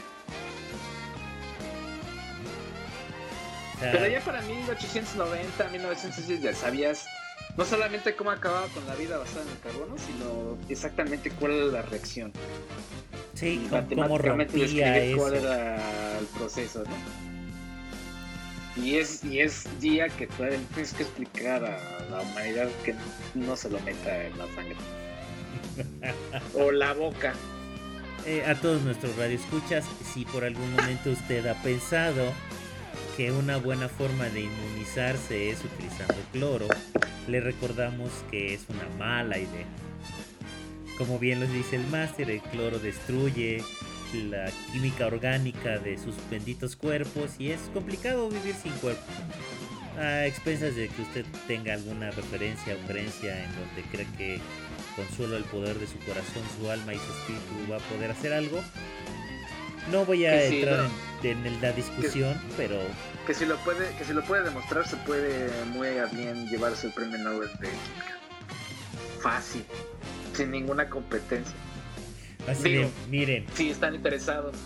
O sea, Pero ya para mil ochocientos noventa, mil novecientos diez ya sabías no solamente cómo acababa con la vida basada en el carbono, sino exactamente cuál era la reacción. sí, Y con- cómo matemáticamente rompía describir cuál eso. era el proceso, ¿no? Y es, y es día que todavía le tienes que explicar a la humanidad que no se lo meta en la sangre. O la boca. Eh, a todos nuestros radioescuchas, si por algún momento usted ha pensado que una buena forma de inmunizarse es utilizando cloro, le recordamos que es una mala idea. Como bien lo dice el máster, el cloro destruye la química orgánica de sus benditos cuerpos y es complicado vivir sin cuerpo. A expensas de que usted tenga alguna referencia o creencia en donde cree que con solo el poder de su corazón, su alma y su espíritu va a poder hacer algo. No voy a Que sí, entrar no. en, en la discusión, pero Que si lo puede, que si lo puede demostrar, se puede muy a bien llevarse el premio Nobel de Química. Fácil. Sin ninguna competencia. así Digo- de, miren, Si están interesados.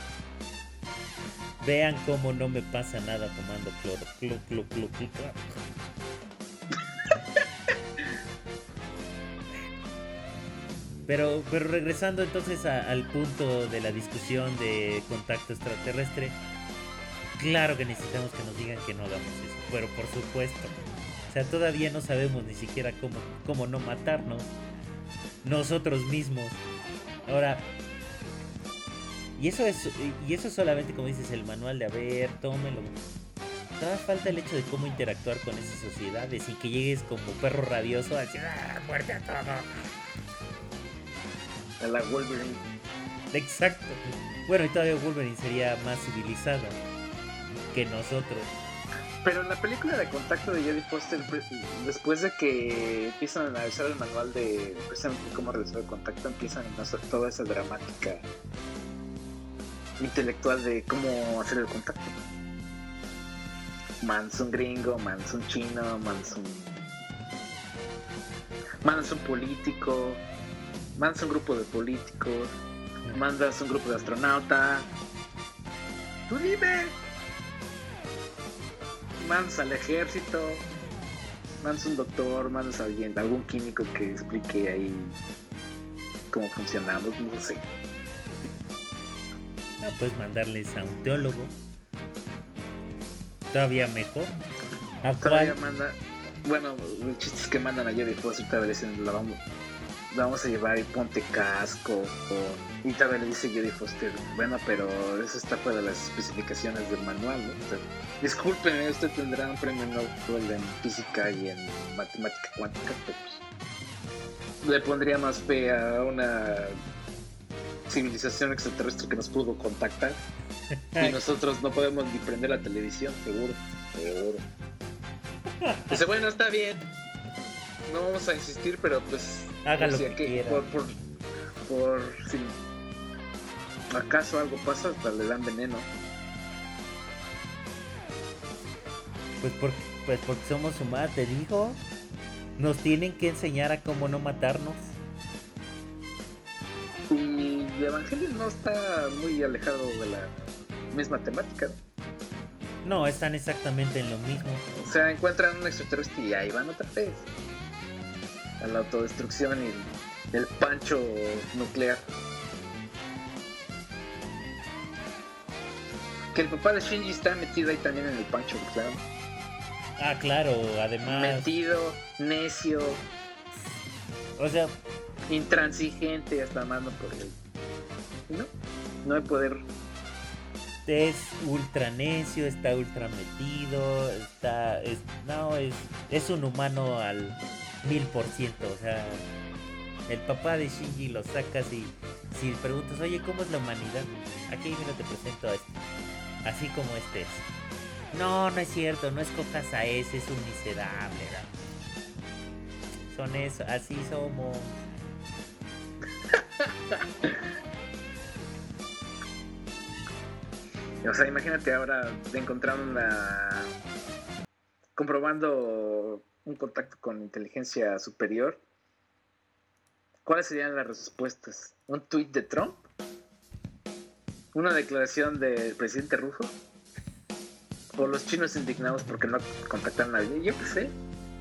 vean cómo no me pasa nada tomando cloro. Clo, clo, clo, clo, clo. Pero, pero regresando entonces a- al punto de la discusión de contacto extraterrestre, claro que necesitamos que nos digan que no hagamos eso, pero por supuesto. O sea, todavía no sabemos ni siquiera cómo, cómo no matarnos nosotros mismos. Ahora, Y eso es, y eso solamente, como dices, el manual de a ver, tómelo. Todavía falta el hecho de cómo interactuar con esas sociedades y que llegues como perro rabioso a decir, ¡ah, muerte a todo! A la Wolverine. Exacto. Bueno, y todavía Wolverine sería más civilizado que nosotros. Pero en la película de Contacto de Jodie Foster, después de que empiezan a analizar el manual de precisamente cómo realizar el contacto, empiezan a hacer toda esa dramática intelectual de cómo hacer el contacto. Mandas un gringo, mandas un chino, mandas un... mandas un político, mandas un grupo de políticos, mandas un grupo de astronauta. ¡Tú dime! Mandas al ejército, mandas un doctor, mandas a alguien, algún químico que explique ahí cómo funcionamos, no sé. Ah, puedes mandarles a un teólogo. Todavía mejor. ¿A Todavía cuál? manda, bueno, el chiste es que mandan a Jodie Foster, todavía le dicen, la vamos, la vamos a llevar y ponte casco, o, y todavía le dice Jodie Foster, bueno, pero eso está fuera de las especificaciones del manual, ¿no? O sea, discúlpeme, usted tendrá un premio Nobel en física y en matemática cuántica, pero pues, le pondría más fe a una civilización extraterrestre que nos pudo contactar. Y nosotros no podemos ni prender la televisión, seguro, seguro. Dice, bueno, está bien. No vamos a insistir, pero pues... Haga por lo si que aquí- quiera. Por, por, por si acaso algo pasa, hasta le dan veneno. Pues porque, pues porque somos humanos, te digo. Nos tienen que enseñar a cómo no matarnos. Y el Evangelio no está muy alejado de la misma temática, ¿no? No, están exactamente en lo mismo. O sea, encuentran un extraterrestre y ahí van otra vez. A la autodestrucción y el pancho nuclear. Que el papá de Shinji está metido ahí también en el pancho nuclear. Ah, claro, además. Metido, necio, O sea, intransigente, hasta mano por él. No, no hay poder. es ultra necio, está ultra metido, está, es, no, es, es un humano al mil por ciento, o sea, el papá de Shinji lo sacas y si le preguntas, oye, ¿cómo es la humanidad? Aquí, mira, te presento a este, así como este es. No, no es cierto, no escojas a ese, es un miserable, ¿verdad? Son eso, así somos. O sea, imagínate ahora de encontrar una... comprobando un contacto con inteligencia superior. ¿Cuáles serían las respuestas? ¿Un tuit de Trump? ¿Una declaración del presidente ruso? ¿O los chinos indignados porque no contactaron a nadie? Yo qué sé.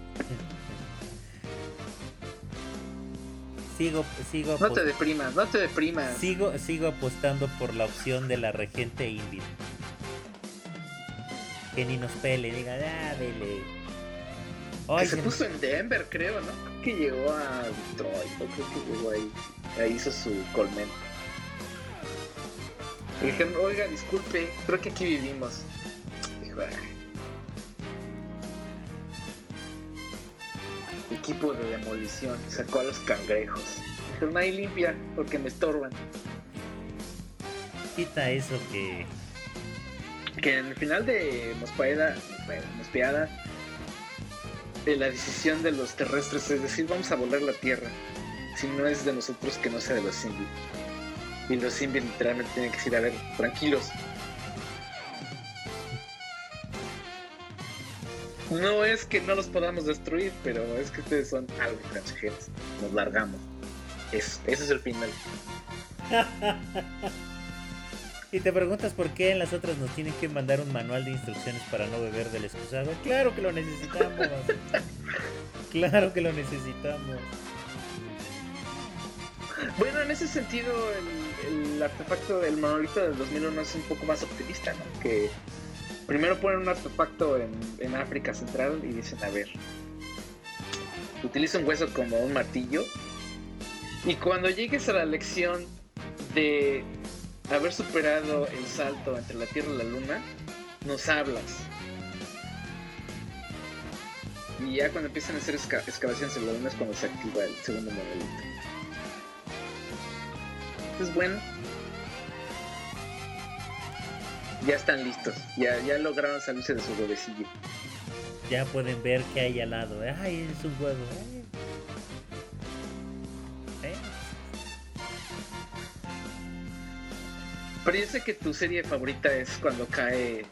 Sigo, sigo, No te apos- deprimas, no te deprimas. sigo, sigo apostando por la opción de la regente india. Que ni nos pele, diga, ah, dele. Que Ay, se se- puso en Denver, creo, ¿no? Creo que llegó a Detroit, o creo que llegó ahí. Ahí hizo su colmen. Y dijeron, oiga, disculpe, creo que aquí vivimos. Dijo, "Ay". Equipo de demolición, sacó a los cangrejos. Dijeron, ahí limpia, porque me estorban. quita eso que... Que en el final de Mospeada, Mospeada, de la decisión de los terrestres es decir, vamos a volar la Tierra. Si no es de nosotros, que no sea de los Simbi. Y los Simbi literalmente tienen que decir, a ver, tranquilos. No es que no los podamos destruir, pero es que ustedes son algo intransigentes. Nos largamos. Eso, ese es el final. Y te preguntas por qué en las otras nos tienen que mandar un manual de instrucciones para no beber del excusado. Claro que lo necesitamos. Claro que lo necesitamos. Bueno, en ese sentido, el, el artefacto del monolito del dos mil uno es un poco más optimista, ¿no? Que primero ponen un artefacto en, en África Central y dicen, a ver, utiliza un hueso como un martillo y cuando llegues a la lección de haber superado el salto entre la Tierra y la Luna, nos hablas. Y ya cuando empiezan a hacer esca- excavaciones en la Luna es cuando se activa el segundo monolito. Es bueno. Ya están listos. Ya, ya lograron salirse de su huevecillo. Ya pueden ver qué hay al lado. Ay, es un huevo. ¿Eh? ¿Eh? Pero yo sé que tu serie favorita es cuando cae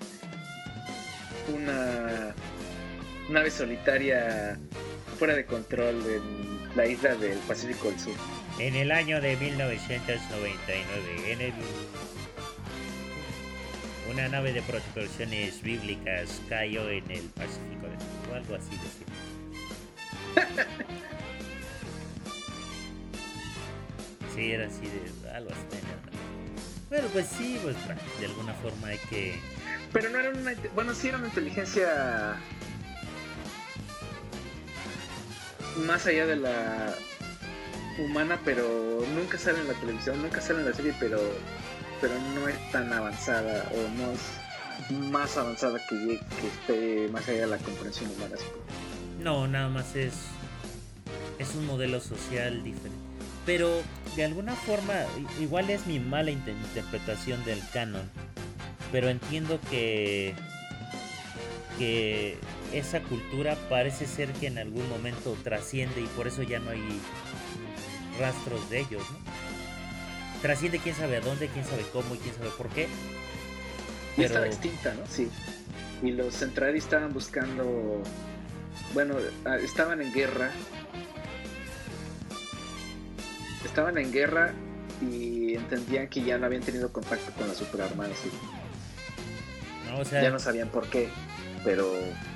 una nave solitaria fuera de control en la isla del Pacífico del Sur. En el año de mil novecientos noventa y nueve, en el... una nave de proporciones bíblicas cayó en el Pacífico del Sur, o algo así decir. Sí, era así de algo así. Pero pues sí, pues de alguna forma hay que... Pero no era una... Bueno, sí era una inteligencia más allá de la humana, pero nunca sale en la televisión, nunca sale en la serie, pero pero no es tan avanzada o no es más avanzada que, llegue, que esté más allá de la comprensión humana. No, nada más es es un modelo social diferente. Pero de alguna forma, igual es mi mala inter- interpretación del canon, pero entiendo que que esa cultura parece ser que en algún momento trasciende y por eso ya no hay rastros de ellos, ¿no? Trasciende quién sabe a dónde, quién sabe cómo y quién sabe por qué. Y Pero... estaba extinta, ¿no? Sí. Y los Centrari estaban buscando... Bueno, estaban en guerra. Estaban en guerra y entendían que ya no habían tenido contacto con la superarmada. ¿Sí? No, o sea... Ya no sabían por qué, pero...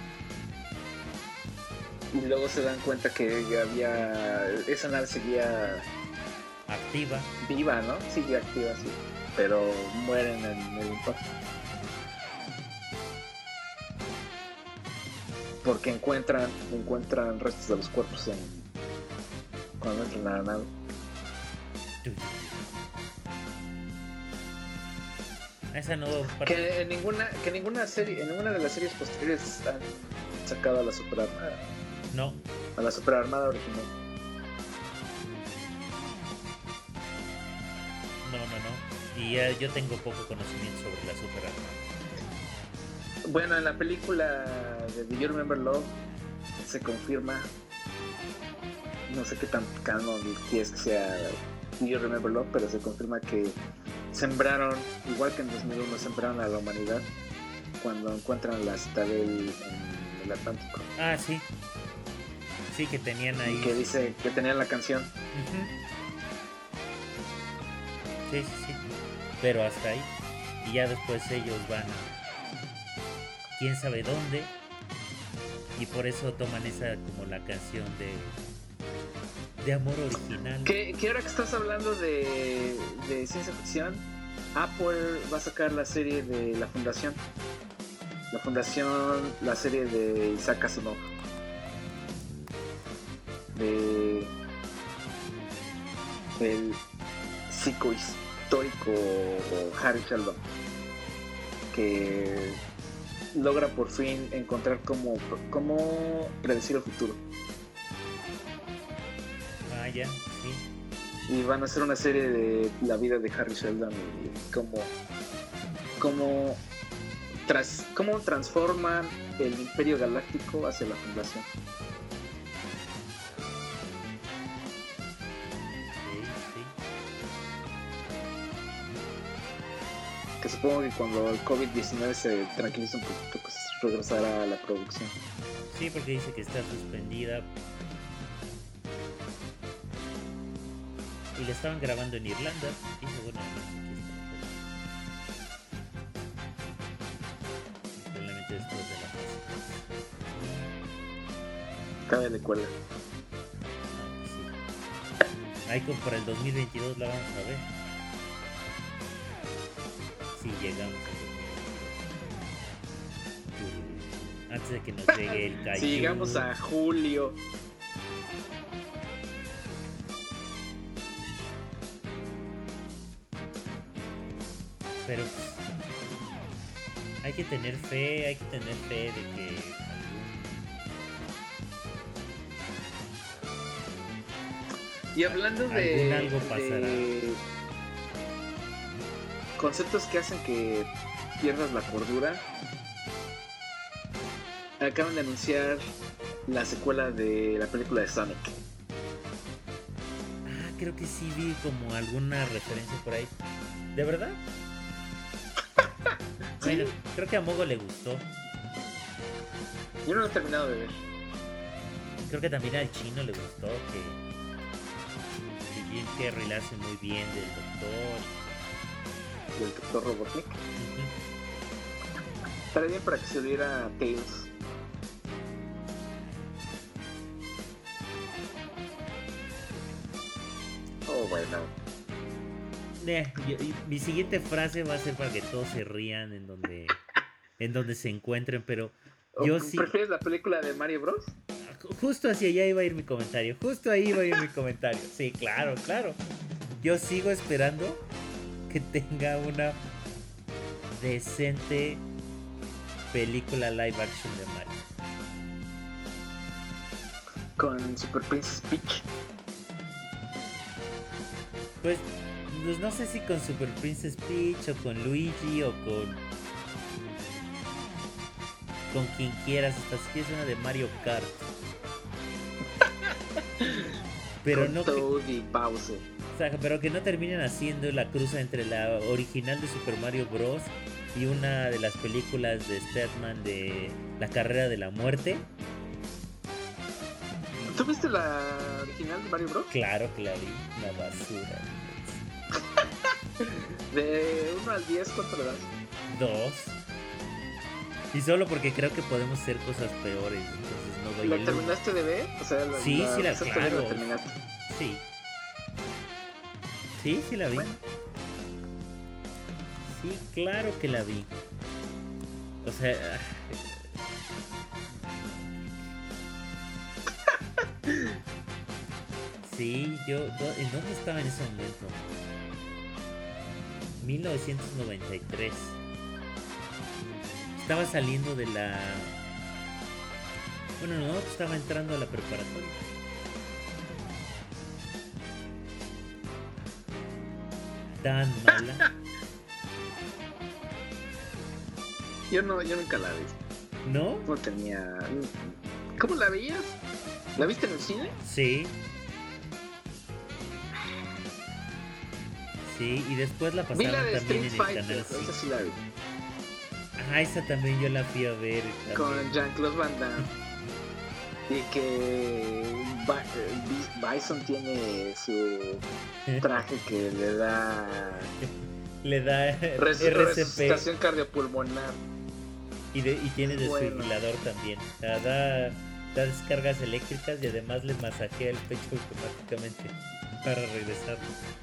Y luego se dan cuenta que había... Esa nave seguía... activa. Viva, ¿no? Sigue activa, sí. Pero mueren en el impacto. Porque encuentran encuentran restos de los cuerpos en... cuando entran a la nave. Esa no... Que en ninguna, que ninguna serie, en ninguna de las series posteriores han sacado a la superarmada. No. A la superarmada original. No, no, no. Y uh, yo tengo poco conocimiento sobre la superarmada. Bueno, en la película de Do You Remember Love se confirma, no sé qué tan canon quieres que sea Do You Remember Love, pero se confirma que sembraron, igual que en dos mil uno, sembraron a la humanidad cuando encuentran la citadel en el Atlántico. Ah, sí. Sí, que tenían ahí... Y que dice que tenían la canción. Uh-huh. Sí, sí, sí. Pero hasta ahí. Y ya después ellos van a... quién sabe dónde. Y por eso toman esa como la canción de... de amor original. Que, que ahora que estás hablando de, de ciencia ficción, Apple va a sacar la serie de La Fundación. La Fundación, la serie de Isaac Asimov. De... el psicohistórico Harry Sheldon, que logra por fin encontrar cómo, cómo predecir el futuro. Ah, ya, sí. Y van a hacer una serie de la vida de Harry Sheldon y cómo, cómo, tras, cómo transforman el Imperio Galáctico hacia la Fundación. Que supongo que cuando el covid diecinueve se tranquiliza un poquito, pues regresará a la producción. Sí, porque dice que está suspendida. Y la estaban grabando en Irlanda. Y seguro no sé qué. Probablemente después de la fase. Cabe de cuerda. Ah, pues sí. Ahí como para el dos mil veintidós la vamos a ver. Si llegamos a... antes de que nos llegue el cayú. Si llegamos a julio. Pero hay que tener fe, hay que tener fe de que Y hablando algún, de, algún algo pasará. de conceptos que hacen que pierdas la cordura, acaban de anunciar la secuela de la película de Sonic. Ah, creo que sí vi como alguna referencia por ahí. ¿De verdad? Sí. Bueno, creo que a Mogo le gustó. Yo no lo he terminado de ver. Creo que también al chino le gustó, que, que Jim Carrey la hace muy bien del doctor. Del Doctor Robotnik. Ujú. Estaría bien para que se viera Tails. Oh, bueno. Eh, yo- y mi siguiente frase va a ser para que todos se rían en donde, en donde se encuentren, pero yo ¿O sí, ¿Prefieres la película de Mario Bros? justo hacia allá iba a ir mi comentario, justo ahí iba a ir mi comentario. Sí, claro, claro. Yo sigo esperando que tenga una decente película live action de Mario. Con Super Princess Peach. Pues, pues no sé si con Super Princess Peach o con Luigi o con con quien quieras, hasta si quieres una de Mario Kart. Pero con no que, Toad y Bowser. o sea, pero que no terminen haciendo la cruza entre la original de Super Mario Bros. Y una de las películas de Statman de La Carrera de la Muerte. ¿Tú viste la original de Mario Bros? Claro que la vi, la basura. De uno al diez, ¿cuánto le das? Dos. Y solo porque creo que podemos hacer cosas peores, entonces no doy ¿La el uno. terminaste de ver? O sea, la, Sí, sí la- empezaste a ver y claro. la terminaste. Sí. Sí, sí la vi. Bueno. Sí, claro que la vi. O sea... Sí, yo... do- ¿En dónde estaba en ese momento? mil novecientos noventa y tres. Estaba saliendo de la... Bueno, no, estaba entrando a la preparatoria. Tan mala. Yo no, yo nunca la vi. ¿No? No tenía. ¿Cómo la veías? ¿La viste en el cine? Sí. Sí, y después la Vi la pasaron de también Street en el Fighter, canal esa cinco. sí la vi. Ah, esa también yo la fui a ver. Con también. Jean-Claude Van Damme. Y que Ba- eh, Bison tiene su traje que le da Le da res- R C P resucitación cardiopulmonar. y, de- y tiene Bueno. desfibrilador también. O sea, da, da descargas eléctricas y además le masajea el pecho automáticamente para regresar.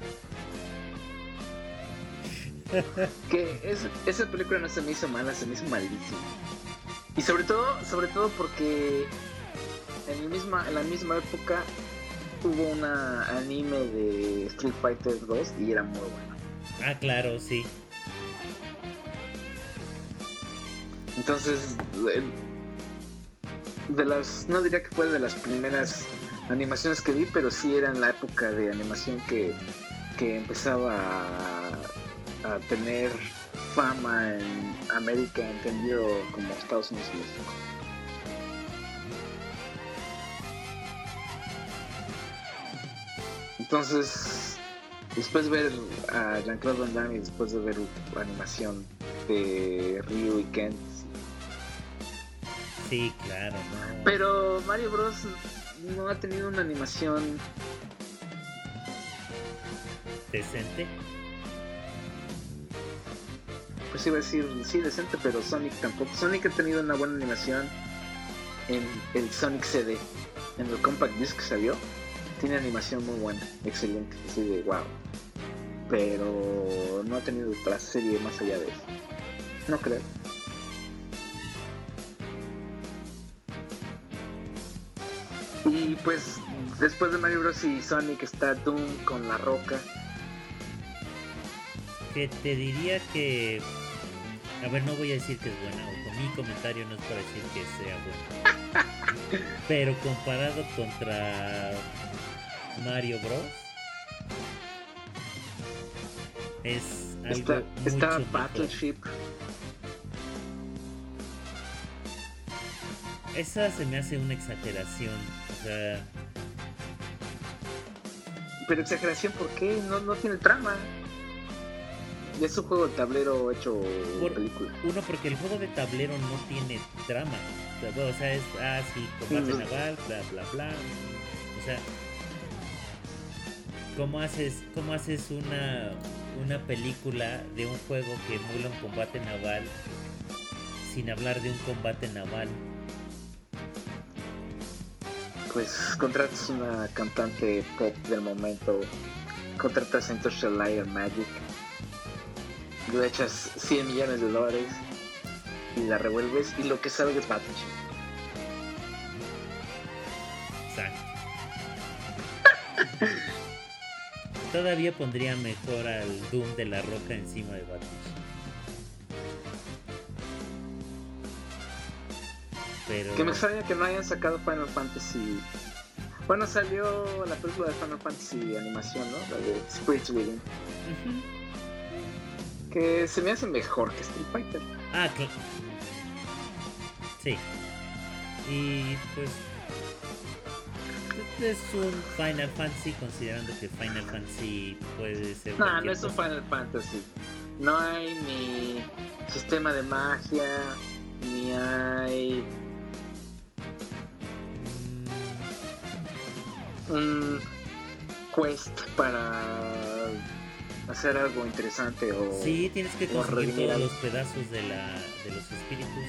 Que es, esa película no se me hizo mala, se me hizo malísima. Y sobre todo, sobre todo porque en, el misma, en la misma época hubo una anime de Street Fighter dos y era muy buena. Ah, claro, sí. Entonces, de, de las, no diría que fue de las primeras animaciones que vi, pero sí era en la época de animación que, que empezaba a, a tener fama en América, entendido como Estados Unidos y México. Entonces, después ver a Jean-Claude Van Damme y después de ver la animación de Ryu y Ken. Sí, claro, no. Pero Mario Bros. No ha tenido una animación Decente. pues iba a decir, sí, decente, pero Sonic tampoco. Sonic ha tenido una buena animación en el Sonic C D, en el Compact Disc que salió. Tiene animación muy buena, excelente, así de wow. Pero no ha tenido otra serie más allá de eso. No creo. Y pues después de Mario Bros. Y Sonic está Doom con La Roca. que te diría que... A ver, no voy a decir que es buena, o con mi comentario no es para decir que sea buena. Pero comparado contra Mario Bros. Es algo Está, mucho está mejor. Battleship. Esa se me hace una exageración. O sea, Pero exageración, ¿por qué? No, no tiene trama. Ya es un juego de tablero hecho Por- película. uno, porque el juego de tablero no tiene trama. O sea, bueno, o sea, es, ah, sí, combate Ujú. naval, bla, bla, bla. O sea, ¿cómo haces, cómo haces una, una película de un juego que emula un combate naval sin hablar de un combate naval? Pues contratas una cantante pop del momento, contratas a Industrial Light and Magic, le echas cien millones de dólares y la revuelves y lo que salga es Battleship. Exacto. Todavía pondría mejor al Doom de la Roca encima de Battleship. Pero... Que me extraña que no hayan sacado Final Fantasy. Bueno, salió la película de Final Fantasy de animación, ¿no? La de Spirits Within. Ujú. Que se me hace mejor que Street Fighter. Ah, claro. Sí. Y pues... Este es un Final Fantasy, considerando que Final Fantasy puede ser... No, cualquier no es un cosa. Final Fantasy. No hay ni sistema de magia, ni hay Mm, un quest para hacer algo interesante o... Sí, tienes que o conseguir redimir todos algo. los pedazos de, la, de los espíritus.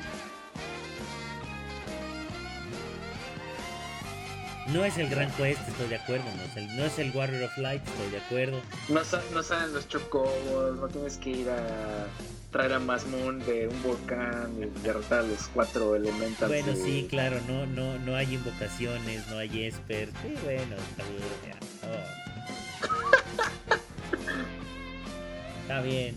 No es el gran quest, estoy de acuerdo. No es el, no es el Warrior of Light, estoy de acuerdo. No, sa- no salen los chocobos, no tienes que ir a traer a Masmoon de un volcán y derrotar a los cuatro elementals. Bueno, de- sí, claro, no, no, no hay invocaciones, no hay Esper. Sí, bueno, está bien. Ya. Oh. Está bien.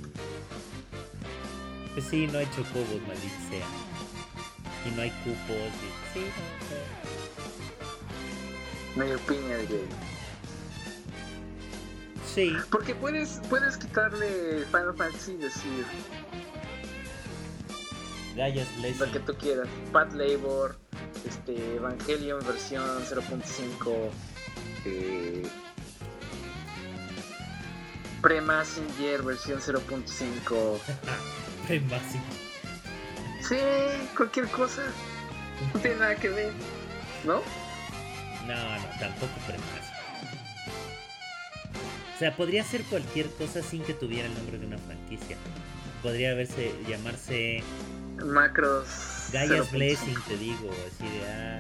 Pues sí, no hay chocobos, maldita sea. Y no hay cupos. Y... Sí, no, no. Mi opinión de... Sí, Porque puedes, puedes quitarle Final Fantasy y decir Gaia's lo Blessing. que tú quieras. Pat Labor, este, Evangelion versión cero punto cinco, eh, Pre-Messenger versión cero punto cinco. Pre-Basic. Sí, cualquier cosa. No tiene nada que ver, ¿no? No, no, tampoco Pre-Basic. O sea, podría ser cualquier cosa sin que tuviera el nombre de una franquicia. Podría haberse, llamarse Macros. Gaia's cero punto Blessing, cinco. te digo, así de ah,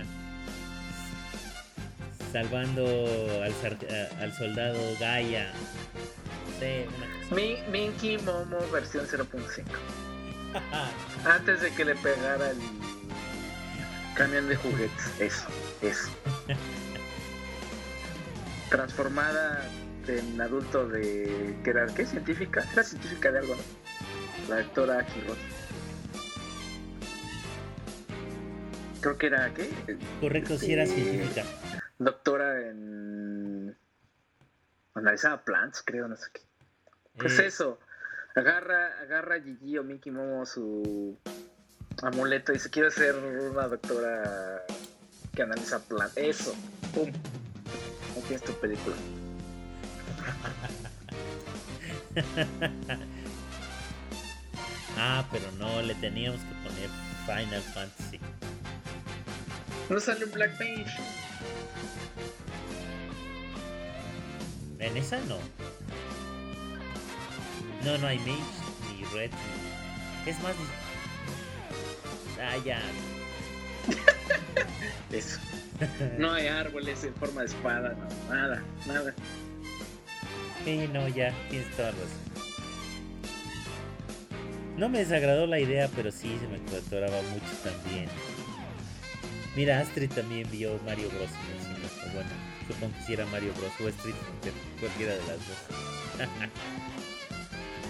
salvando al, sar- a- al soldado Gaia. No sé, una cosa. Mi, Minky Momo versión cero punto cinco. Antes de que le pegara el camión de juguetes. Eso, eso. Transformada en adulto de... ¿Qué era? ¿Qué? ¿Científica? Era científica de algo, ¿no? La doctora Kirot. Creo que era... ¿Qué? Correcto, si era Este, científica. Doctora en... Analizaba plants, creo, no sé qué. Pues Eh, eso. Agarra, agarra a Gigi o Mickey Momo su amuleto y dice, quiero ser una doctora que analiza plan. Eso. Pum. Ahí tienes tu película. Ah, pero no, le teníamos que poner Final Fantasy. No sale un Black Mage. En esa no. No, no hay Mage, ni Red, ni... Es más... ni- Ah, ya. Eso. No hay árboles en forma de espada, no, nada, nada. Sí, no, ya, tienes toda razón. No me desagradó la idea, pero sí se me atoraba mucho también. Mira, Astrid también vio Mario Bros. En el cine. O bueno, supongo que si era Mario Bros. O Street Fighter, cualquiera de las dos.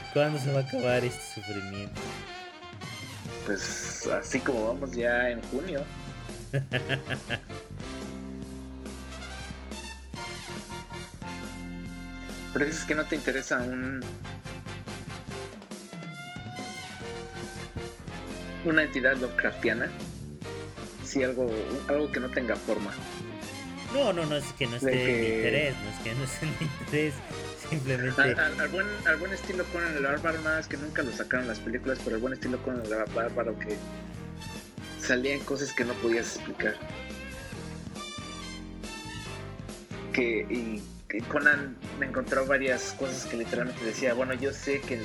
¿Cuándo se va a acabar este sufrimiento? Pues así como vamos ya en junio. Pero dices que no te interesa un una entidad Lovecraftiana. Sí, algo, algo que no tenga forma. No, no, no es que no esté De en mi que- interés, no es que no esté en mi interés. Simplemente. Al, al- al buen, al buen estilo Conan el Bárbaro, nada más que nunca lo sacaron las películas, pero el buen estilo Conan el Bárbaro que salían cosas que no podías explicar. Que, y, que Conan me encontró varias cosas que literalmente decía, bueno, yo sé que,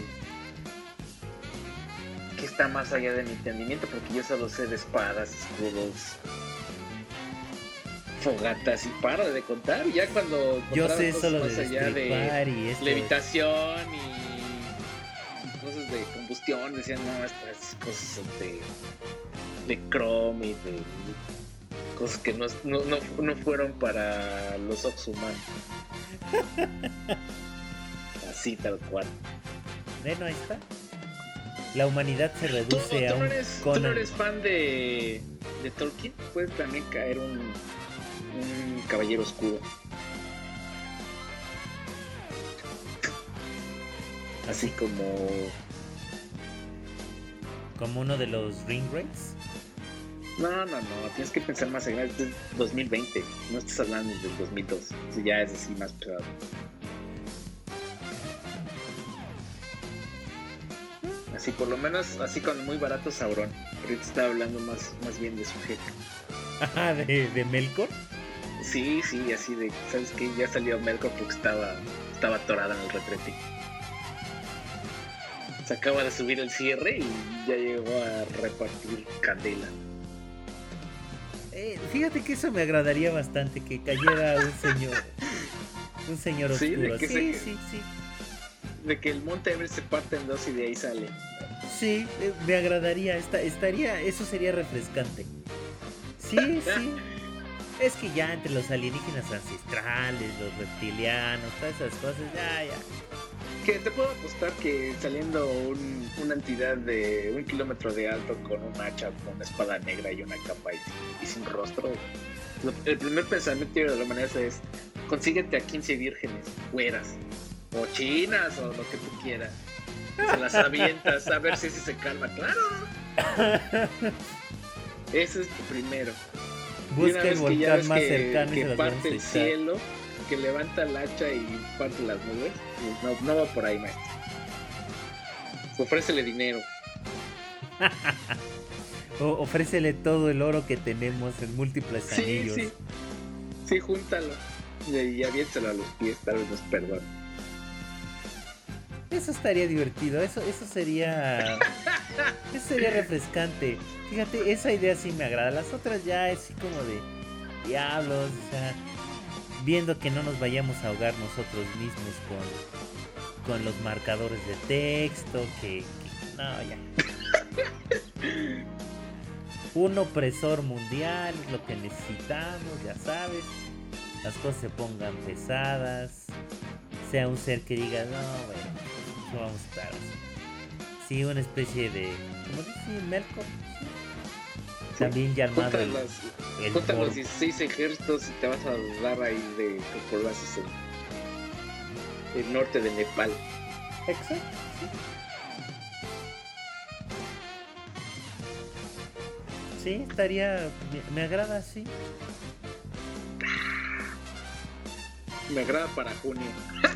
que está más allá de mi entendimiento porque yo solo sé de espadas, escudos, fogatas y paro de contar. Ya cuando Yo encontraba sé cosas solo de más allá destripar y esto. levitación y cosas de combustión, decían, no, estas cosas son de, de Chrome y de cosas que no, no, no, no fueron para los ojos humanos. Así tal cual. Bueno, ahí está. La humanidad se ¿Tú, reduce tú a no un eres, tú Conan. no eres fan de, de Tolkien? Puede también caer un, un caballero oscuro. Así como... Como uno de los Ring Rates. No, no, no, tienes que pensar más allá. Este es dos mil veinte, no estás hablando del dos mil dos. Eso ya es así más pesado. Así, por lo menos, así con muy barato Sauron. Ahorita estaba hablando más, más bien de su jefe. Ajá, de, de Melkor. Sí, sí, así de, ¿sabes qué? Ya salió Melkor porque estaba, estaba atorada en el retrete. Se acaba de subir el cierre y ya llegó a repartir candela. Eh, fíjate que eso me agradaría bastante, que cayera un señor. Un señor Sí, de oscuro. que Sí, se- sí, sí. De que el Monte Everest se parte en dos y de ahí sale. Sí, eh, me agradaría. Esta, estaría, eso sería refrescante. Sí, sí. Es que ya entre los alienígenas ancestrales, los reptilianos, todas esas cosas, ya, ya. Que te puedo apostar que saliendo un, una entidad de un kilómetro de alto con un hacha, con una espada negra y una capa y, y sin rostro, lo- el primer pensamiento de la humanidad es: consíguete a quince vírgenes, güeras, o chinas, o lo que tú quieras. Se las avientas a ver si ese se calma. ¡Claro! Ese es tu primero. Y una Busca el vez que ya volcán ves más que, cercano y que se las vamos parte a el echar. cielo, que levanta el hacha y parte las nubes, pues no, no va por ahí, maestro. Ofrécele dinero. O, ofrécele todo el oro que tenemos en múltiples Sí, anillos. sí. Sí, júntalo. Y, y aviéntalo a los pies, tal vez nos perdone. Eso estaría divertido, eso, eso sería. Eso sería refrescante. Fíjate, esa idea sí me agrada. Las otras ya es así como de diablos, o sea, viendo que no nos vayamos a ahogar nosotros mismos con, con los marcadores de texto, que, que- no, ya. Un opresor mundial es lo que necesitamos, ya sabes. Las cosas se pongan pesadas. Sea un ser que diga, no, bueno, no vamos a estar así. Sí, una especie de, ¿cómo dice? Melkor. Sí. También llamado Junta, el, las, el junta Mor- los dieciséis ejércitos y te vas a dar ahí de chocolazos en el norte de Nepal. Exacto, sí. Sí, estaría, me agrada, sí. Me agrada para junio.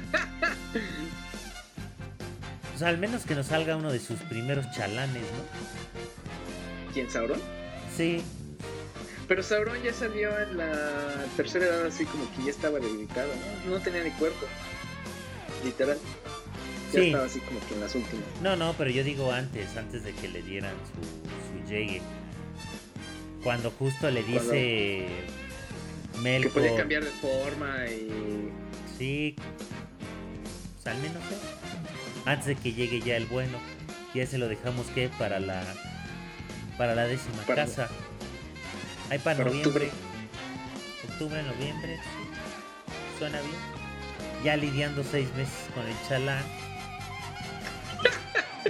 O sea, al menos que nos salga uno de sus primeros chalanes, ¿no? ¿Quién, Sauron? Sí, Pero Sauron ya salió en la tercera edad, así como que ya estaba debilitado, ¿no? No tenía ni cuerpo. Literal. Ya Sí. estaba así como que en las últimas. no, no, pero yo digo antes, antes de que le dieran su, su llegue. Cuando justo le dice Que Melkor. podía cambiar de forma y... Sí. Pues al menos eso. Antes de que llegue ya el bueno. Ya se lo dejamos que para la. Para la décima Para- casa. Ahí para, para noviembre. Octubre, noviembre. Sí. Suena bien. Ya lidiando seis meses con el chalán.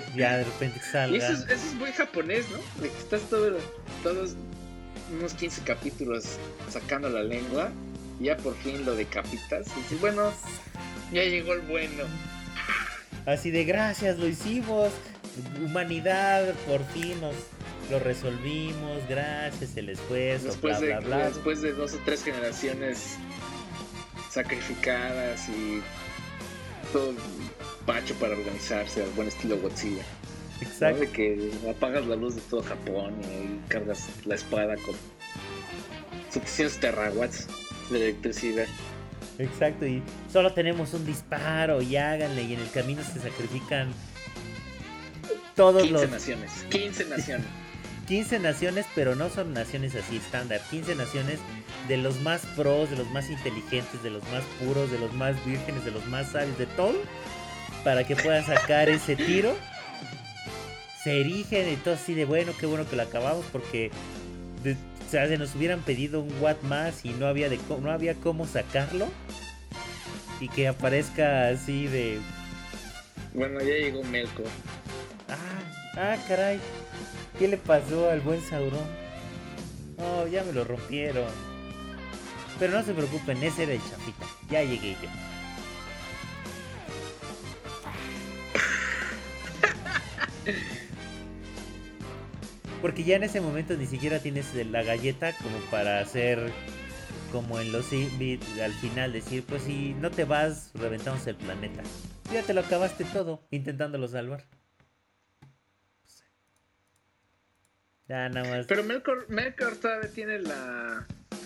ya de repente salga. Y eso es, eso es muy japonés, ¿no? De que estás todo, todos unos quince capítulos sacando la lengua, y ya por fin lo decapitas. Y dices, bueno, ya llegó el bueno. Así de gracias, lo hicimos. Humanidad, por fin nos lo resolvimos. Gracias, el esfuerzo, Después, bla, de, bla, bla. después de dos o tres generaciones sacrificadas y todo pacho para organizarse al buen estilo Godzilla. ¿No? Exacto. De que apagas la luz de todo Japón y ahí cargas la espada con setecientos terawatts de electricidad. Exacto, y solo tenemos un disparo y háganle, y en el camino se sacrifican todos quince los naciones, quince naciones. quince naciones, pero no son naciones así estándar, quince naciones de los más pros, de los más inteligentes, de los más puros, de los más vírgenes, de los más sabios, de todo, para que puedan sacar ese tiro. Se erigen y todo así de bueno, qué bueno que lo acabamos, porque de, o sea, se nos hubieran pedido un watt más y no había de no había cómo sacarlo, y que aparezca así de Bueno, ya llegó Melkor. ah, ah, caray, ¿qué le pasó al buen Sauron? Oh, ya me lo rompieron. Pero no se preocupen, ese era el chafita, ya llegué yo. Porque ya en ese momento ni siquiera tienes la galleta como para hacer como en los Inbit al final decir, pues si no te vas, reventamos el planeta. Ya te lo acabaste todo intentándolo salvar. Ya nada más. Pero Melkor, Melkor todavía tiene la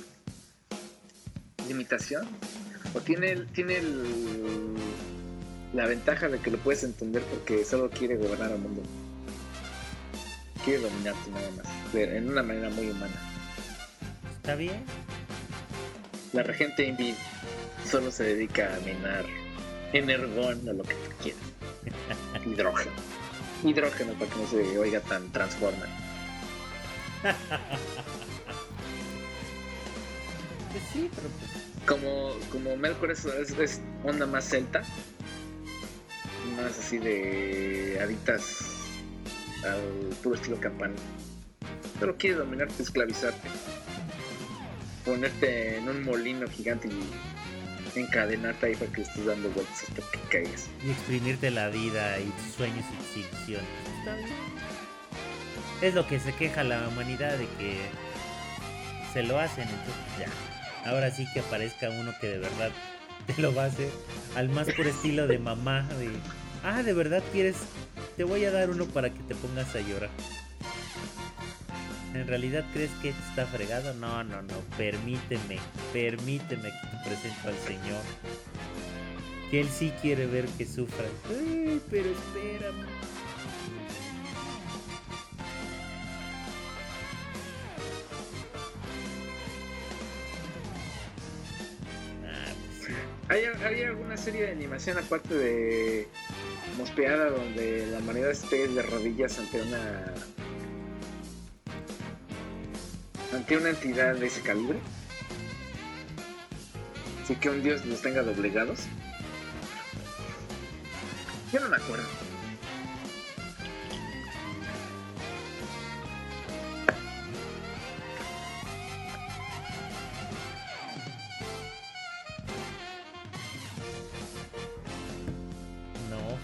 limitación, o tiene el, tiene el, la ventaja de que lo puedes entender porque solo quiere gobernar al mundo. Quiere dominarte nada más, pero en una manera muy humana. Está bien. La regente Invid solo se dedica a minar energón o lo que tú quieras. Hidrógeno. Hidrógeno para que no se oiga tan transforma. Pues sí, pero pues. Como, como Melkor es, es, es onda más celta, más así de aditas al puro estilo campana. Solo quiere dominarte, esclavizarte, ponerte en un molino gigante y encadenarte ahí para que estés dando vueltas hasta que caigas. Y exprimirte la vida y tus sueños y tus ilusiones. Está bien. Es lo que se queja la humanidad, de que se lo hacen, entonces ya. Ahora sí que aparezca uno que de verdad te lo va a hacer al más por estilo de mamá, de ah, de verdad quieres, te voy a dar uno para que te pongas a llorar. ¿En realidad crees que esto está fregado? No, no, no, permíteme, permíteme que te presento al Señor. Que Él sí quiere ver que sufras. Ay, pero espérame. Ah, pues sí. ¿Hay, ¿Hay alguna serie de animación aparte de Mospeada donde la humanidad esté de rodillas ante una ante una entidad de ese calibre? Así que un dios los tenga doblegados. Yo no me acuerdo. No.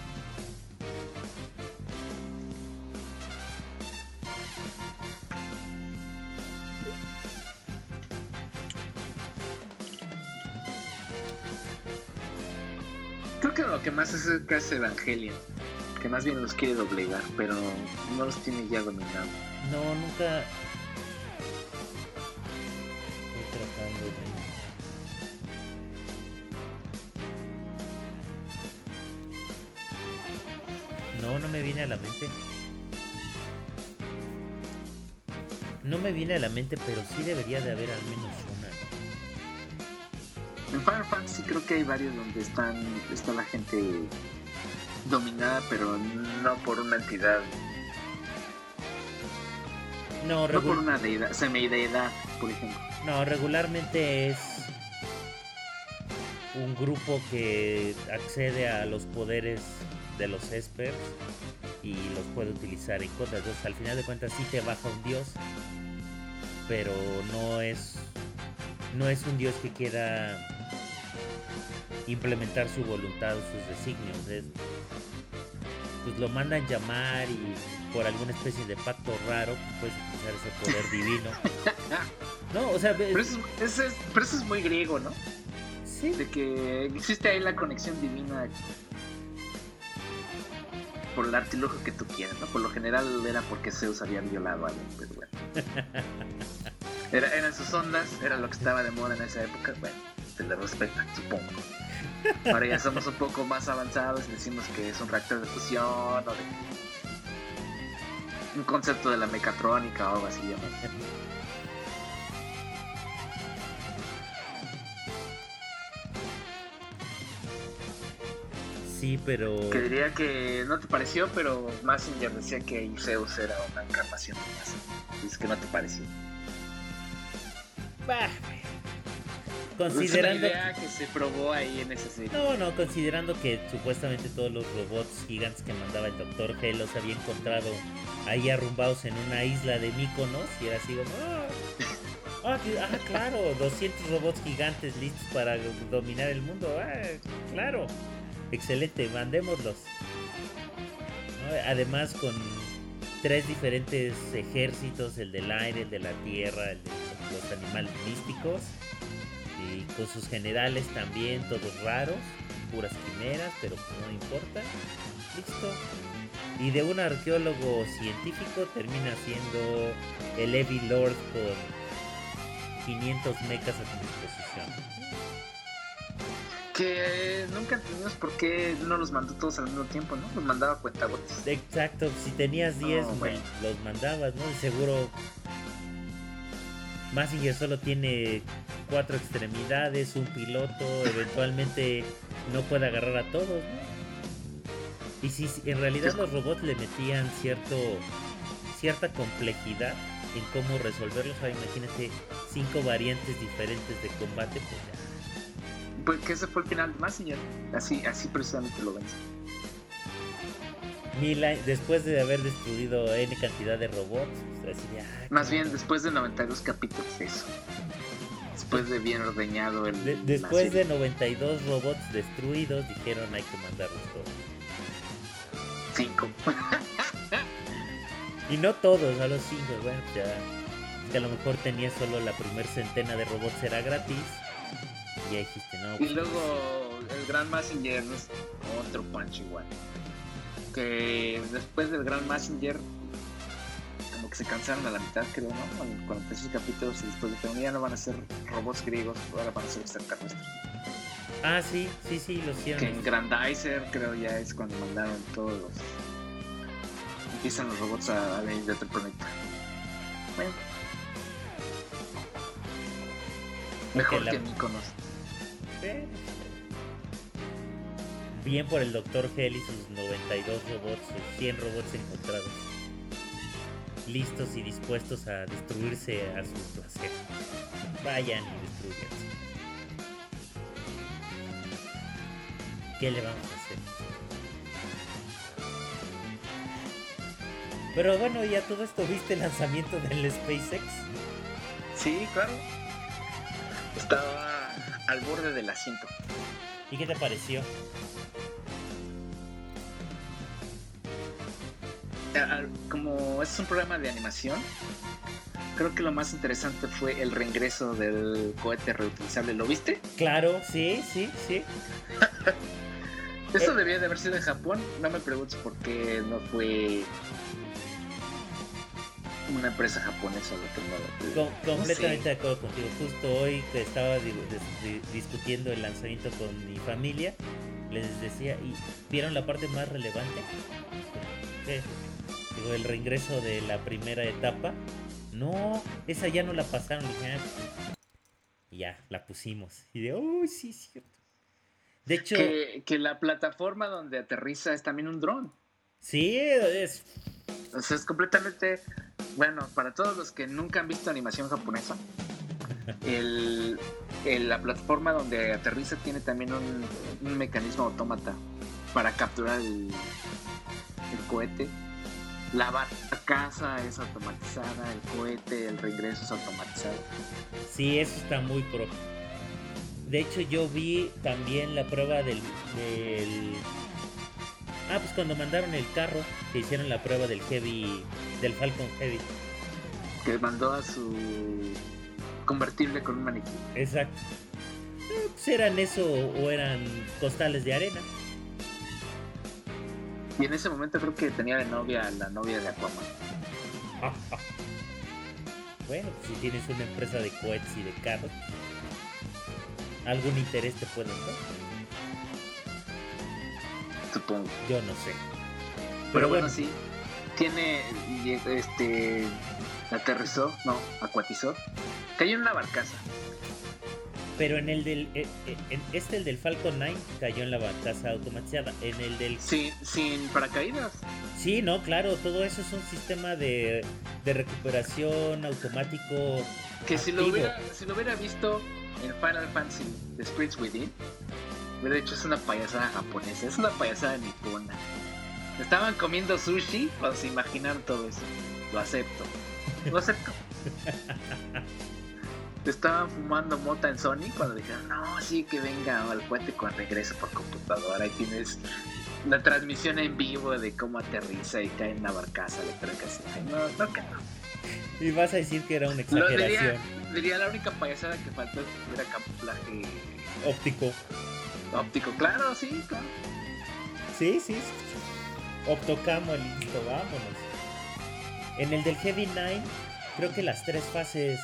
Creo que lo que más es el caso Evangelion, que más bien los quiere doblegar, pero no los tiene ya dominados. No, nunca. Estoy tratando de. No, no me viene a la mente. No me viene a la mente, pero sí debería de haber al menos una, ¿no? En Final Fantasy creo que hay varios donde están está la gente dominada, pero no por una entidad, No, no por regu- una deidad, semideidad, por ejemplo. no, regularmente es un grupo que accede a los poderes de los Espers y los puede utilizar en contra. Entonces al final de cuentas sí te baja un dios, pero no es no es un dios que quiera implementar su voluntad o sus designios. Es, pues lo mandan llamar y por alguna especie de pacto raro pues, puedes utilizar ese poder divino. No, o sea, pero eso, es, eso es, pero eso es muy griego, ¿no? Sí. De que existe ahí la conexión divina por el artilugio que tú quieras, ¿no? Por lo general era porque Zeus había violado a alguien, pero bueno. Era, eran sus ondas, era lo que estaba de moda en esa época, bueno, se le respeta, supongo. Ahora ya somos un poco más avanzados y decimos que es un reactor de fusión o de un concepto de la mecatrónica o algo así, ¿no? Sí, pero... Que diría que no te pareció, pero Mazinger decía que Zeus era una encarnación de Mazinger. Es que no te pareció. Bah, considerando... Es una idea que se probó ahí en esa serie. No, no, considerando que supuestamente todos los robots gigantes que mandaba el doctor G los había encontrado ahí arrumbados en una isla de Mykonos y era así como... Ah, ah, claro, doscientos robots gigantes listos para dominar el mundo. Ah, claro. Excelente, mandémoslos. ¿No? Además con tres diferentes ejércitos, el del aire, el de la tierra, el de los animales místicos, y con sus generales también, todos raros, puras quimeras, pero no importa. Listo. Y de un arqueólogo científico termina siendo el Heavy Lord con quinientos mechas a tu disposición. Que nunca entendimos por qué no los mandó todos al mismo tiempo, ¿no? Los mandaba a cuentagotes. Exacto, si tenías diez, Oh, bueno. los mandabas, ¿no? De seguro Mazinger solo tiene cuatro extremidades, un piloto, eventualmente no puede agarrar a todos, ¿no? Y si si en realidad los robots le metían cierto cierta complejidad en cómo resolverlos, ahora imagínate cinco variantes diferentes de combate, pues ya. Pues que ese fue el final de Mazinger. Así, así precisamente lo vence. Mil a- después de haber destruido N cantidad de robots, pues, así de, ah, Más qué- bien después de noventa y dos capítulos, eso. Después de bien ordeñado el. de- la después serie. de noventa y dos robots destruidos, dijeron hay que mandarlos todos. Cinco. Y no todos, a los cinco, bueno, ya. Es que a lo mejor tenía solo la primer centena de robots, era gratis. Y ya dijiste, no. Y Pues, luego el Gran Mazinger es otro punch igual. Que después del Gran Mazinger, como que se cansaron a la mitad, creo, ¿no? En cuarenta y seis capítulos y después dijeron, ya no van a ser robots griegos, ahora van a ser extraterrestres. ah, sí, sí, sí, lo Que en hicieron. Grandizer creo ya es cuando mandaron todos los... Empiezan los robots a, a venir de otro planeta. Bueno. Mejor la- que Mykonos. Eh. Bien por el doctor Hell y sus noventa y dos robots, sus cien robots encontrados. Listos y dispuestos a destruirse a su placer. Vayan y destruyanse. ¿Qué le vamos a hacer? Pero bueno, ya todo esto, ¿viste el lanzamiento del SpaceX? Sí, claro. Estaba al borde del asiento. ¿Y qué te pareció? Ah, Como es un programa de animación, creo que lo más interesante fue el reingreso del cohete reutilizable. ¿Lo viste? Claro, sí, sí, sí. Eso Eh. debía de haber sido en Japón. No me preguntes por qué no fue una empresa japonesa lo que no. Com- completamente de acuerdo contigo. Justo hoy que estaba di- dis- di- discutiendo el lanzamiento con mi familia, les decía, ¿y vieron la parte más relevante? ¿Qué? Digo, el reingreso de la primera etapa. No, esa ya no la pasaron. Y dije, "Ah, y ya, la pusimos. Y de, uy, sí, es cierto. De hecho, Que, que la plataforma donde aterriza es también un dron. sí, es... O sea, es completamente. Bueno, para todos los que nunca han visto animación japonesa, el, el- la plataforma donde aterriza tiene también un, un mecanismo autómata para capturar el, el cohete. La barcaza es automatizada, el cohete, el reingreso es automatizado. Sí, eso está muy pro. De hecho, yo vi también la prueba del, del... Ah, pues cuando mandaron el carro, que hicieron la prueba del Heavy, del Falcon Heavy. Que mandó a su convertible con un maniquí. Exacto. Eh, pues eran eso o eran costales de arena. Y en ese momento creo que tenía de novia a la novia de Aquaman. Bueno, pues si tienes una empresa de cohetes y de carros, algún interés te pueden dar. Supongo. Yo no sé. Pero, Pero bueno, bueno, sí. Tiene, este, aterrizó, no, acuatizó. Cayó en una barcaza. pero en el del, eh, eh, en este el del Falcon nueve cayó en la barcaza automatizada. En el del, Sin, sin paracaídas. sí, no, claro, todo eso es un sistema de, de recuperación automático. Que si lo activo. hubiera, si lo hubiera visto en Final Fantasy The Spirits Within, hubiera dicho es una payasada japonesa, es una payasada nipona. Estaban comiendo sushi cuando se imaginaron todo eso. Lo acepto. Lo acepto. Estaban fumando mota en Sony cuando dijeron, no, sí, que venga al puente con regreso por computadora. Ahí tienes la transmisión en vivo de cómo aterriza y cae en la barcaza eléctrica. Ay, no, no, que no. Y vas a decir que era una Lo exageración. diría, diría la única payasada que faltó es que tuviera camuflaje Óptico. óptico. Claro, sí, claro. Sí, sí. Optocamo, listo, vámonos. En el del Heavy nueve, creo que las tres fases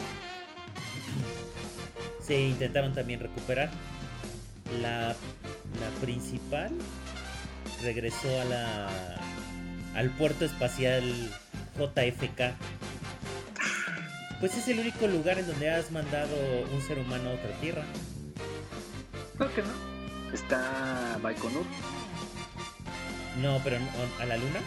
se intentaron también recuperar. La, la principal regresó a la al puerto espacial J F K. Pues es el único lugar en donde has mandado un ser humano a otra tierra. Creo que no. Está Baikonur. No, pero no- a la luna.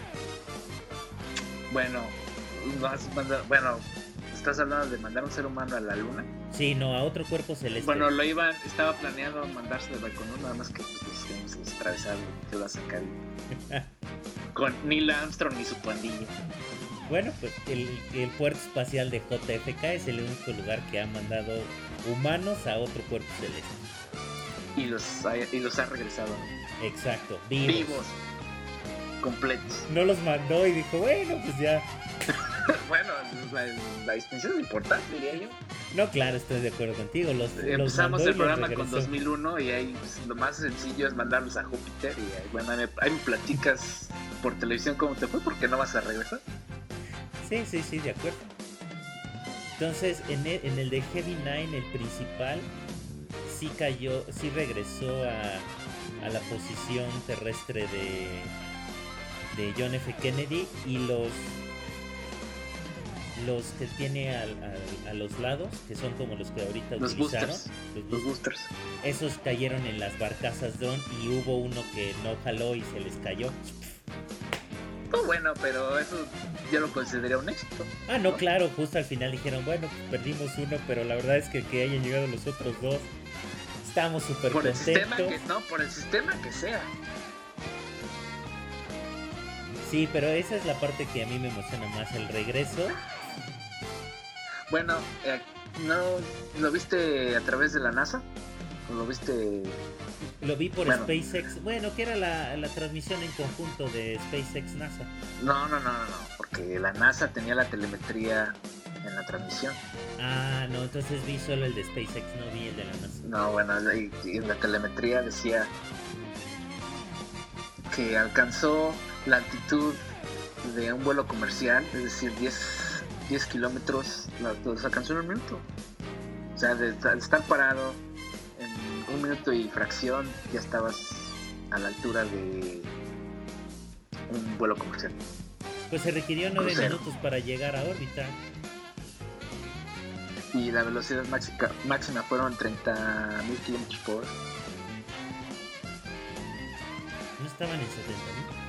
Bueno, vas a mandar- bueno, estás hablando de mandar un ser humano a la luna. Sí, no, a otro cuerpo celeste. Bueno, lo iban, estaba planeado mandarse de Baikonur, nada más que pues, los gringos se les atravesaron y se va a sacar con Neil Armstrong y su pandilla. Bueno, pues el, el puerto espacial de J F K es el único lugar que ha mandado humanos a otro cuerpo celeste. Y los ha, y los ha regresado Exacto, vivos. vivos, completos. No los mandó y dijo, bueno, pues ya. Bueno, la, la distinción es importante, diría yo. No, claro, estoy de acuerdo contigo. Los, los Empezamos mandó y el los programa con regresó. dos mil uno y ahí pues, lo más sencillo es mandarlos a Júpiter y ahí, bueno, ahí me, ahí me platicas por televisión cómo te fue porque no vas a regresar. Sí, sí, sí, de acuerdo. Entonces, en el, en el de Heavy nueve, el principal, sí cayó, sí regresó a, a la posición terrestre de, de John F. Kennedy, y los los que tiene al- al- a los lados, que son como los que ahorita Los utilizaron, boosters. los Los boosters, boosters. esos cayeron en las barcazas drone y hubo uno que no jaló y se les cayó. Oh, bueno, pero eso yo lo consideraría un éxito. Ah, no, claro, justo al final dijeron, bueno, pues perdimos uno, pero la verdad es que que hayan llegado los otros dos, estamos súper Por el sistema contentos. que no, por el sistema que sea. Sí, pero esa es la parte que a mí me emociona más, el regreso. Bueno, eh, ¿no lo viste a través de la NASA? ¿O lo viste? Lo vi por Bueno. SpaceX, bueno, que era la, la transmisión en conjunto de SpaceX NASA. No, no, no, no, no, porque la NASA tenía la telemetría en la transmisión. Ah, no, entonces vi solo el de SpaceX, no vi el de la NASA. No, bueno, y, y en la telemetría decía que alcanzó la altitud de un vuelo comercial, es decir, diez kilómetros, la- los alcanzó en un minuto. O sea, de, de estar parado en un minuto y fracción, ya estabas a la altura de un vuelo comercial. Pues se requirió nueve Crucero. minutos para llegar a órbita. Y la velocidad máxima, máxima fueron treinta mil kilómetros por hora. ¿No estaban en setenta mil?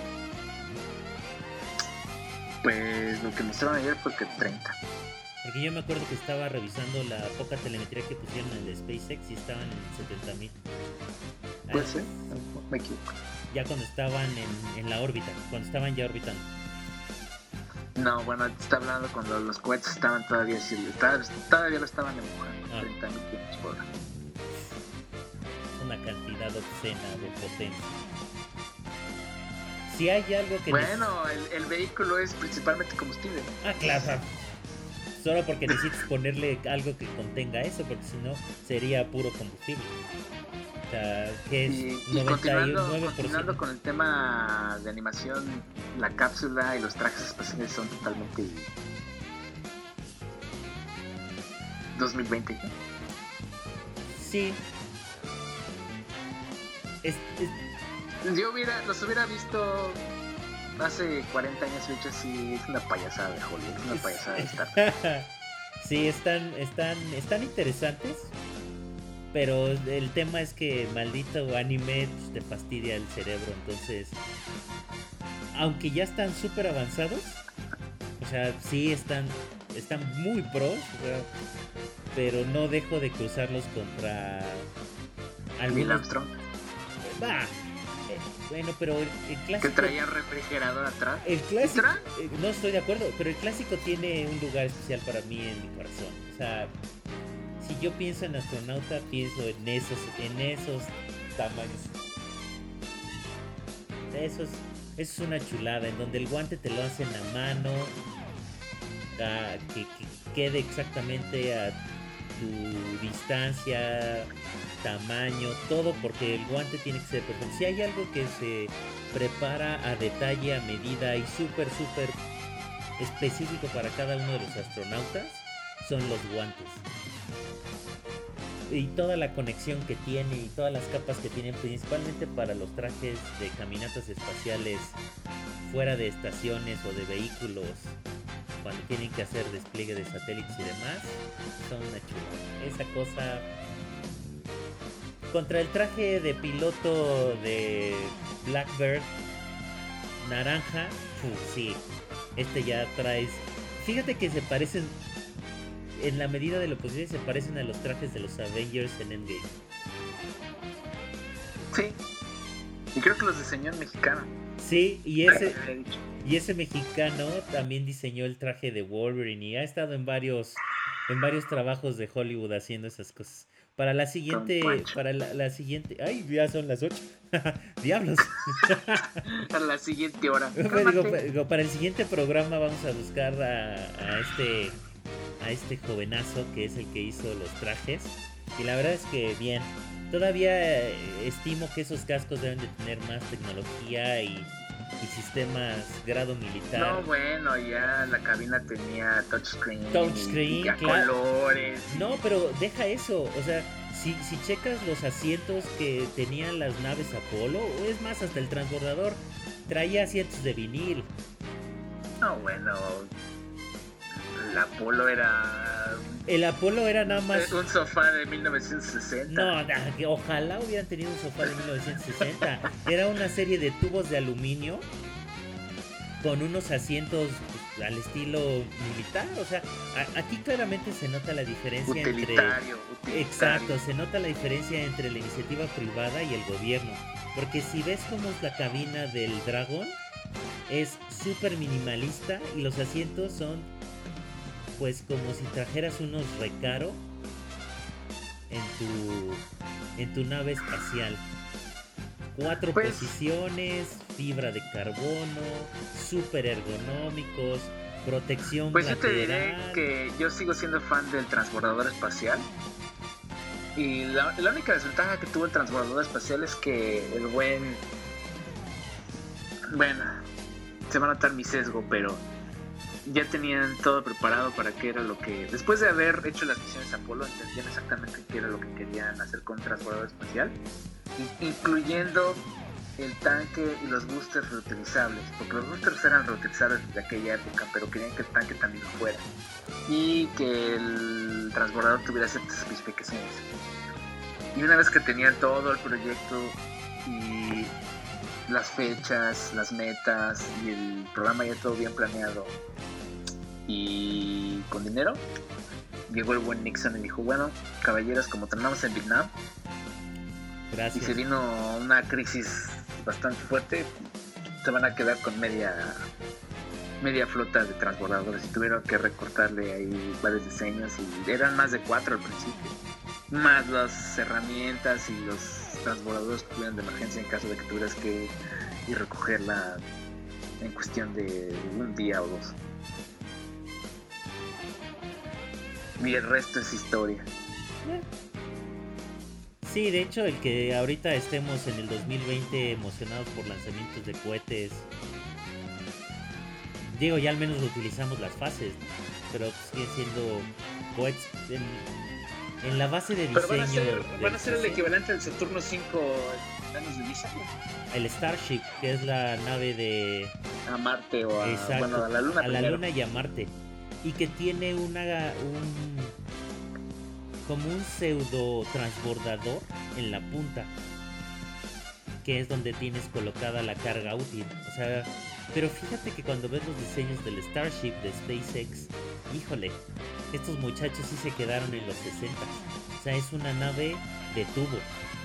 Pues lo que mostraron ayer fue que treinta. Porque yo me acuerdo que estaba revisando la poca telemetría que pusieron en el de SpaceX y estaban en setenta mil. Puede ser, me equivoco. ya cuando estaban en, en la órbita, cuando estaban ya orbitando. No, bueno, te está hablando cuando los cohetes estaban todavía así, todavía, todavía lo estaban empujando, Ah. treinta mil kilómetros por hora. Es una cantidad obscena de potencia. Si hay algo que... Bueno, el, el vehículo es principalmente combustible, ¿no? neces- Ah, claro. Solo porque necesitas ponerle algo que contenga eso, porque si no sería puro combustible. O sea, que es Y, y noventa y continuando, nueve por ciento. continuando con el tema de animación, la cápsula y los trajes espaciales son totalmente dos mil veinte. Sí. Es, es- Yo hubiera, los hubiera visto hace cuarenta años, de hecho sí, es una payasada de Hollywood, es una payasada de Star Trek. sí, están, están, están interesantes. Pero el tema es que maldito anime pues, te fastidia el cerebro. Entonces, aunque ya están súper avanzados, o sea, sí están, están muy pros, o sea, pero no dejo de cruzarlos contra Neil algunos. Armstrong, Va, eh, bueno, pero el, el que clásico. traía refrigerador atrás. El clásico, ¿Trae? eh, no estoy de acuerdo, pero el clásico tiene un lugar especial para mí en mi corazón. O sea, si yo pienso en astronauta, pienso en esos, en esos tamaños. Eso es, eso es una chulada, en donde el guante te lo hacen a mano, a- que, que quede exactamente a tu distancia, tamaño, todo, porque el guante tiene que ser perfecto. Si hay algo que se prepara a detalle, a medida y súper, súper específico para cada uno de los astronautas, son los guantes. Y toda la conexión que tiene y todas las capas que tienen, principalmente para los trajes de caminatas espaciales fuera de estaciones o de vehículos, cuando tienen que hacer despliegue de satélites y demás, son una chula. Esa cosa contra el traje de piloto de Blackbird naranja, uf, sí, este ya traes. Fíjate que se parecen, en la medida de lo posible, se parecen a los trajes de los Avengers en Endgame. Sí. Y creo que los diseñó en mexicano. Sí, y Ay, ese, me había dicho. y ese mexicano también diseñó el traje de Wolverine y ha estado en varios, en varios trabajos de Hollywood haciendo esas cosas. Para la siguiente, Don Pancho. para la, la siguiente, ay, ya son las ocho. Diablos. A la siguiente hora. Digo, Cálmate. pa- digo, para el siguiente programa vamos a buscar a, a este a este jovenazo que es el que hizo los trajes. Y la verdad es que bien. Todavía eh, estimo que esos cascos deben de tener más tecnología y, y sistemas grado militar. No, bueno, ya la cabina tenía touchscreen. Touchscreen, y ya claro. colores. No, pero deja eso. O sea, si, si checas los asientos que tenían las naves Apolo, o es más, hasta el transbordador traía asientos de vinil. No, bueno. El Apolo era El Apolo era nada más... un sofá de mil novecientos sesenta. No, na- que ojalá hubieran tenido un sofá de mil novecientos sesenta. Era una serie de tubos de aluminio con unos asientos pues, al estilo militar. O sea, a- aquí claramente se nota la diferencia entre... Utilitario, utilitario. Exacto, se nota la diferencia entre la iniciativa privada y el gobierno. Porque si ves cómo es la cabina del Dragon, es súper minimalista y los asientos son pues como si trajeras unos Recaro en tu en tu nave espacial. Cuatro Pues- posiciones, fibra de carbono, súper ergonómicos, protección Pues yo te diré lateral. que yo sigo siendo fan del transbordador espacial. Y la, la única desventaja que tuvo el transbordador espacial es que el buen... Bueno, se va a notar mi sesgo, pero ya tenían todo preparado para qué era lo que... Después de haber hecho las misiones Apolo, entendían exactamente qué era lo que querían hacer con el transbordador espacial, in- incluyendo el tanque y los boosters reutilizables, porque los boosters eran reutilizables desde aquella época, pero querían que el tanque también lo fuera y que el transbordador tuviera ciertas especificaciones. Y una vez que tenían todo el proyecto y las fechas, las metas y el programa ya todo bien planeado y con dinero, llegó el buen Nixon y dijo: bueno, caballeros, como terminamos en Vietnam y Gracias. se vino una crisis bastante fuerte, se van a quedar con media media flota de transbordadores y tuvieron que recortarle ahí varios diseños y eran más de cuatro al principio, más las herramientas y los transbordadores que tuvieran de emergencia en caso de que tuvieras que ir y recogerla en cuestión de un día o dos. Y el resto es historia. Sí, de hecho, el que ahorita estemos en el dos mil veinte emocionados por lanzamientos de cohetes, digo, ya al menos utilizamos las fases, ¿no? Pero siguen siendo cohetes en, en la base de diseño. Pero van a ser, van a ser el diseño, equivalente al Saturno cinco en años de diseño. el Starship, que es la nave de... A Marte o a, Exacto, bueno, a la Luna a la primero. Luna y a Marte, y que tiene una un como un pseudo transbordador en la punta, que es donde tienes colocada la carga útil. O sea, pero fíjate que cuando ves los diseños del Starship de SpaceX, híjole, estos muchachos sí se quedaron en los sesenta. O sea, es una nave de tubo.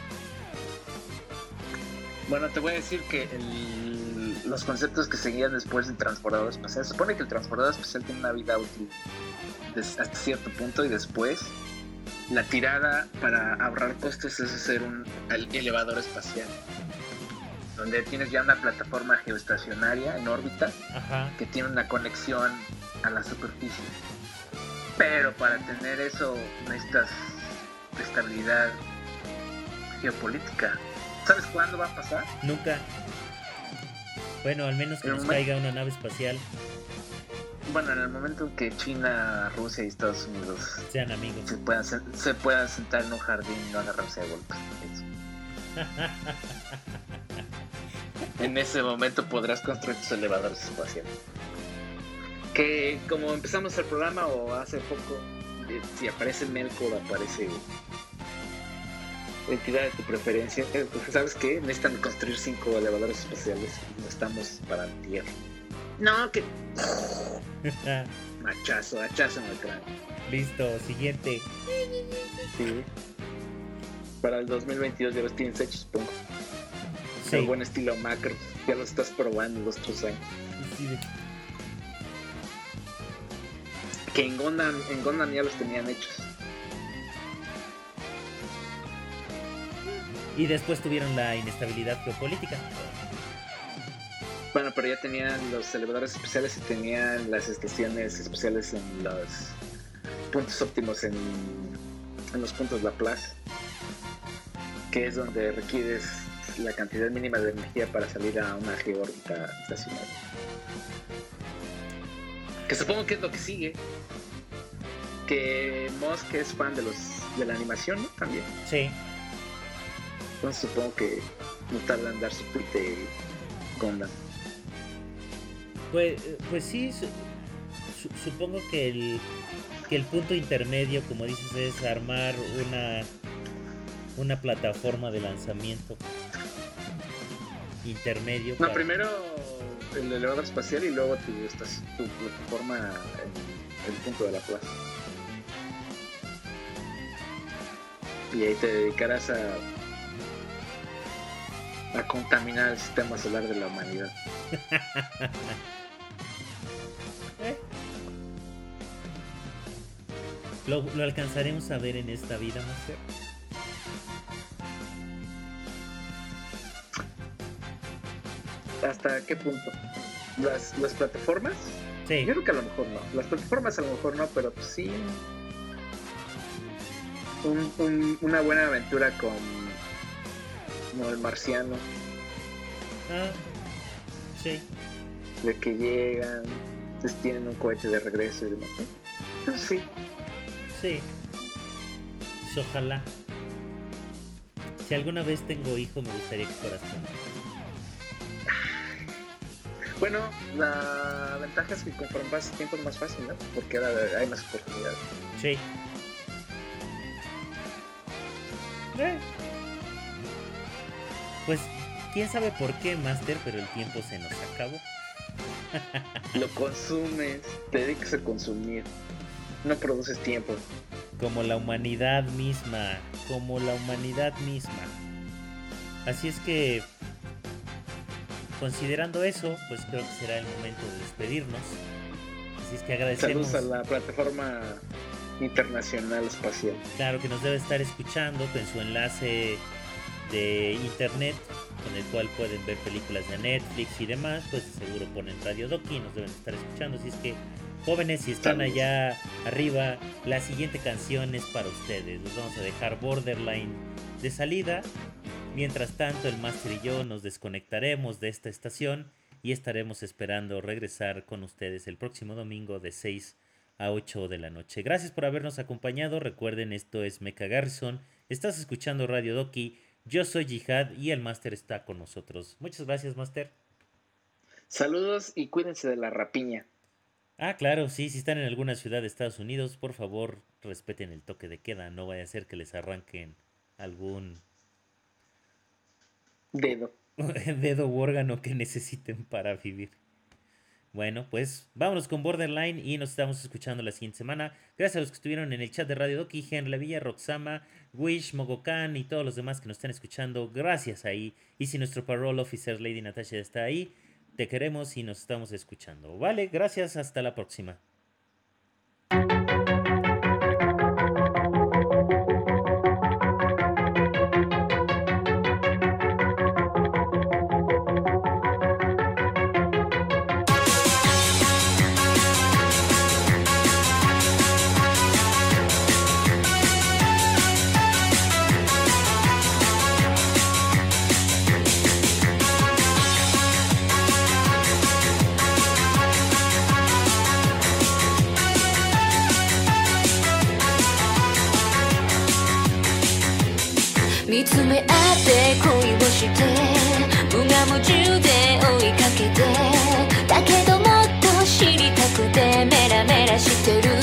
Bueno, te voy a decir que el, los conceptos que seguían después del transbordador espacial, se supone que el transbordador espacial tiene una vida útil des, hasta cierto punto, y después la tirada para ahorrar costes es hacer un el, elevador espacial, donde tienes ya una plataforma geoestacionaria en órbita. Ajá. Que tiene una conexión a la superficie. Pero para tener eso necesitas estabilidad geopolítica. ¿Sabes cuándo va a pasar? Nunca. Bueno, al menos que En nos un momento- caiga una nave espacial, Bueno, en el momento en que China, Rusia y Estados Unidos sean amigos. se puedan, se, se puedan sentar en un jardín y no agarrarse a golpes. Eso. En ese momento podrás construir tus elevadores espaciales. Que como empezamos el programa o hace poco, eh, si aparece Melkor, aparece la entidad de tu preferencia, eh, pues, ¿sabes qué? Necesitan construir cinco elevadores espaciales y no estamos para la Tierra. No, que hachazo, hachazo en el cráneo. Listo, siguiente. Sí. Para el dos mil veintidós ya los tienes hechos, supongo. Sí. El buen estilo macro. Ya los estás probando los otros años. Sí. Que en Gundam, en Gundam ya los tenían hechos. Y después tuvieron la inestabilidad geopolítica. Bueno, pero ya tenían los elevadores especiales y tenían las estaciones especiales en los puntos óptimos, en, en los puntos Laplace, que es donde requieres la cantidad mínima de energía para salir a una geórbita estacionaria. Que supongo que es lo que sigue. Que Musk es fan de los de la animación, ¿no? También. Sí. Entonces supongo que no tarda en dar su tweet de Gundam. Pues, pues sí, su- su- supongo que el, que el punto intermedio, como dices, es armar una, una plataforma de lanzamiento intermedio. No, para- primero el elevador espacial y luego tu, estás- tu plataforma en el punto de la plaza. Y ahí te dedicarás a a contaminar el sistema solar de la humanidad. ¿Lo, lo alcanzaremos a ver en esta vida, Master? ¿Hasta qué punto? ¿Las, las plataformas? Sí. Yo creo que a lo mejor no. Las plataformas a lo mejor no, pero pues sí. Un- un- una buena aventura con como el marciano, Ah, sí. de que llegan, entonces tienen un cohete de regreso y demás. Pues sí. Sí. Pues ojalá. Si alguna vez tengo hijo, me gustaría que fueras tú. Bueno, la ventaja es que conforme pasa el tiempo es más fácil, ¿no? Porque ahora hay más oportunidades. Sí. Eh. Pues, quién sabe por qué, Master, pero el tiempo se nos acabó. Lo consumes, te dedicas a consumir, no produces tiempo. Como la humanidad misma. Como la humanidad misma. Así es que, considerando eso, pues creo que será el momento de despedirnos. Así es que agradecemos. Saludos a la plataforma internacional espacial. Claro, que nos debe estar escuchando con su enlace de internet, con el cual pueden ver películas de Netflix y demás. Pues seguro ponen Radio Doki y nos deben estar escuchando. Así es que, jóvenes, si están Saludos. allá arriba, la siguiente canción es para ustedes. Los vamos a dejar Borderline de salida. Mientras tanto, el Master y yo nos desconectaremos de esta estación y estaremos esperando regresar con ustedes el próximo domingo de seis a ocho de la noche. Gracias por habernos acompañado. Recuerden, esto es Mecha Garrison. Estás escuchando Radio Doki. Yo soy Jihad y el Master está con nosotros. Muchas gracias, Master. Saludos y cuídense de la rapiña. Ah, claro, sí, si están en alguna ciudad de Estados Unidos, por favor, respeten el toque de queda. No vaya a ser que les arranquen algún Dedo. dedo u órgano que necesiten para vivir. Bueno, pues vámonos con Borderline y nos estamos escuchando la siguiente semana. Gracias a los que estuvieron en el chat de Radio Doki, Henry Villa, Roxama, Wish, Mogokan y todos los demás que nos están escuchando. Gracias ahí. Y si nuestro parole officer Lady Natasha está ahí, te queremos y nos estamos escuchando. Vale, gracias, hasta la próxima. 見つめ合って恋をして無我夢中で追いかけてだけどもっと知りたくてメラメラしてる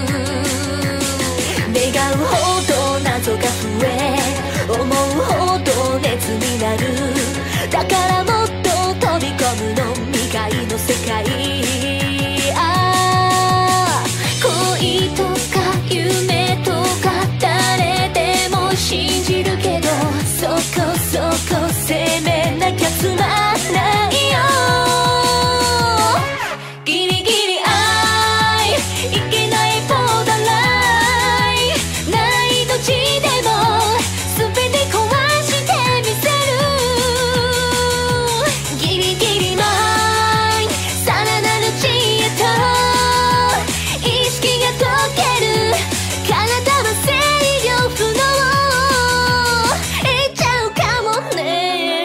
願うほど謎が増え思うほど熱になるだからもっと飛び込むの未開の世界ああ恋とか夢とか誰でも信じるけどそこそこ責めなきゃつまんないよギリギリ愛いけないボーダーラインない命でも全て壊してみせるギリギリマインさらなる知恵と意識が解ける体は制御不能いっちゃうかもね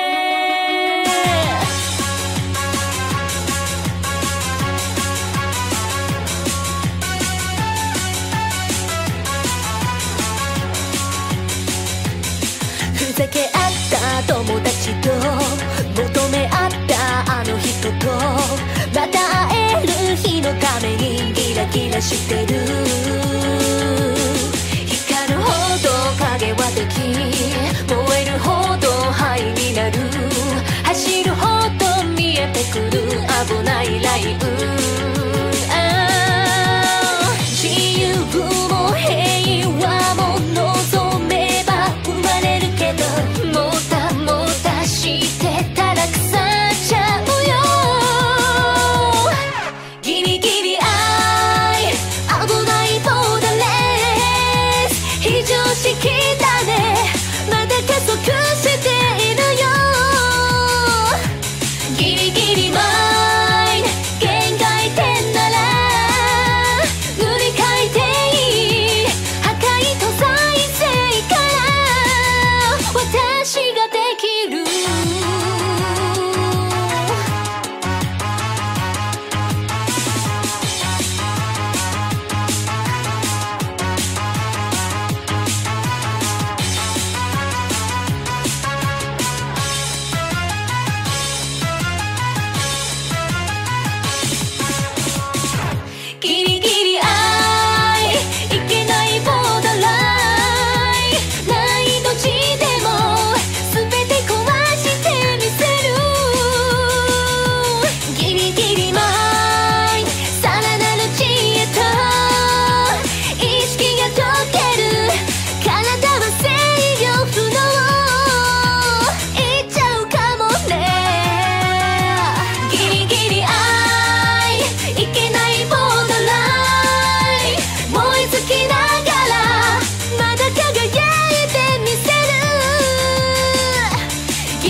ふざけ合った友達と求め合ったあの人とまた会える日のためにギラギラしてる光るほど影は敵燃えるほど灰になる走るほど見えてくる危ないラインああ自由も平和も望めば生まれるけどもたもたしてたら腐っちゃうよギリギリ愛危ないボーダーレス非常識だねまだ加速しているよ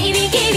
ギリギリ